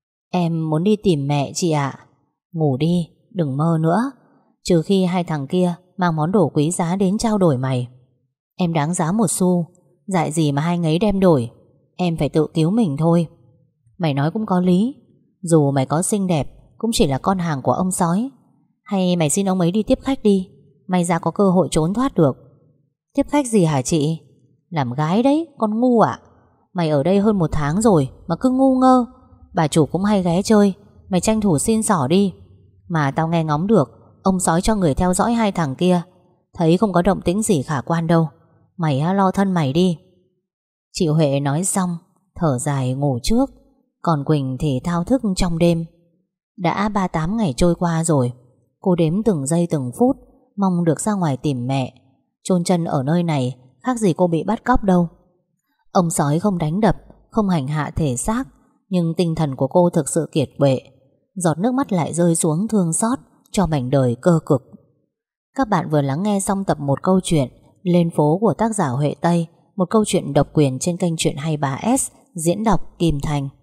Em muốn đi tìm mẹ chị ạ. Ngủ đi, đừng mơ nữa. Trừ khi 2 thằng kia mang món đồ quý giá đến trao đổi mày. Em đáng giá 1 xu. Dại gì mà 2 ngấy đem đổi. Em phải tự cứu mình thôi. Mày nói cũng có lý. Dù mày có xinh đẹp cũng chỉ là con hàng của ông sói. Hay mày xin ông ấy đi tiếp khách đi. May ra có cơ hội trốn thoát được. Tiếp khách gì hả chị? Làm gái đấy, con ngu à? Mày ở đây hơn 1 tháng rồi mà cứ ngu ngơ. Bà chủ cũng hay ghé chơi. Mày tranh thủ xin xỏ đi. Mà tao nghe ngóng được ông sói cho người theo dõi 2 thằng kia. Thấy không có động tĩnh gì khả quan đâu. Mày lo thân mày đi. Chị Huệ nói xong thở dài ngủ trước. Còn Quỳnh thì thao thức trong đêm. Đã 38 ngày trôi qua rồi. Cô đếm từng giây từng phút, mong được ra ngoài tìm mẹ. Chôn chân ở nơi này khác gì cô bị bắt cóc đâu. Ông sói không đánh đập, không hành hạ thể xác, nhưng tinh thần của cô thực sự kiệt quệ. Giọt nước mắt lại rơi xuống thương xót cho mảnh đời cơ cực. Các bạn vừa lắng nghe xong tập 1 câu chuyện Lên phố của tác giả Huệ Tây, một câu chuyện độc quyền trên kênh Chuyện 23S, diễn đọc Kim Thành.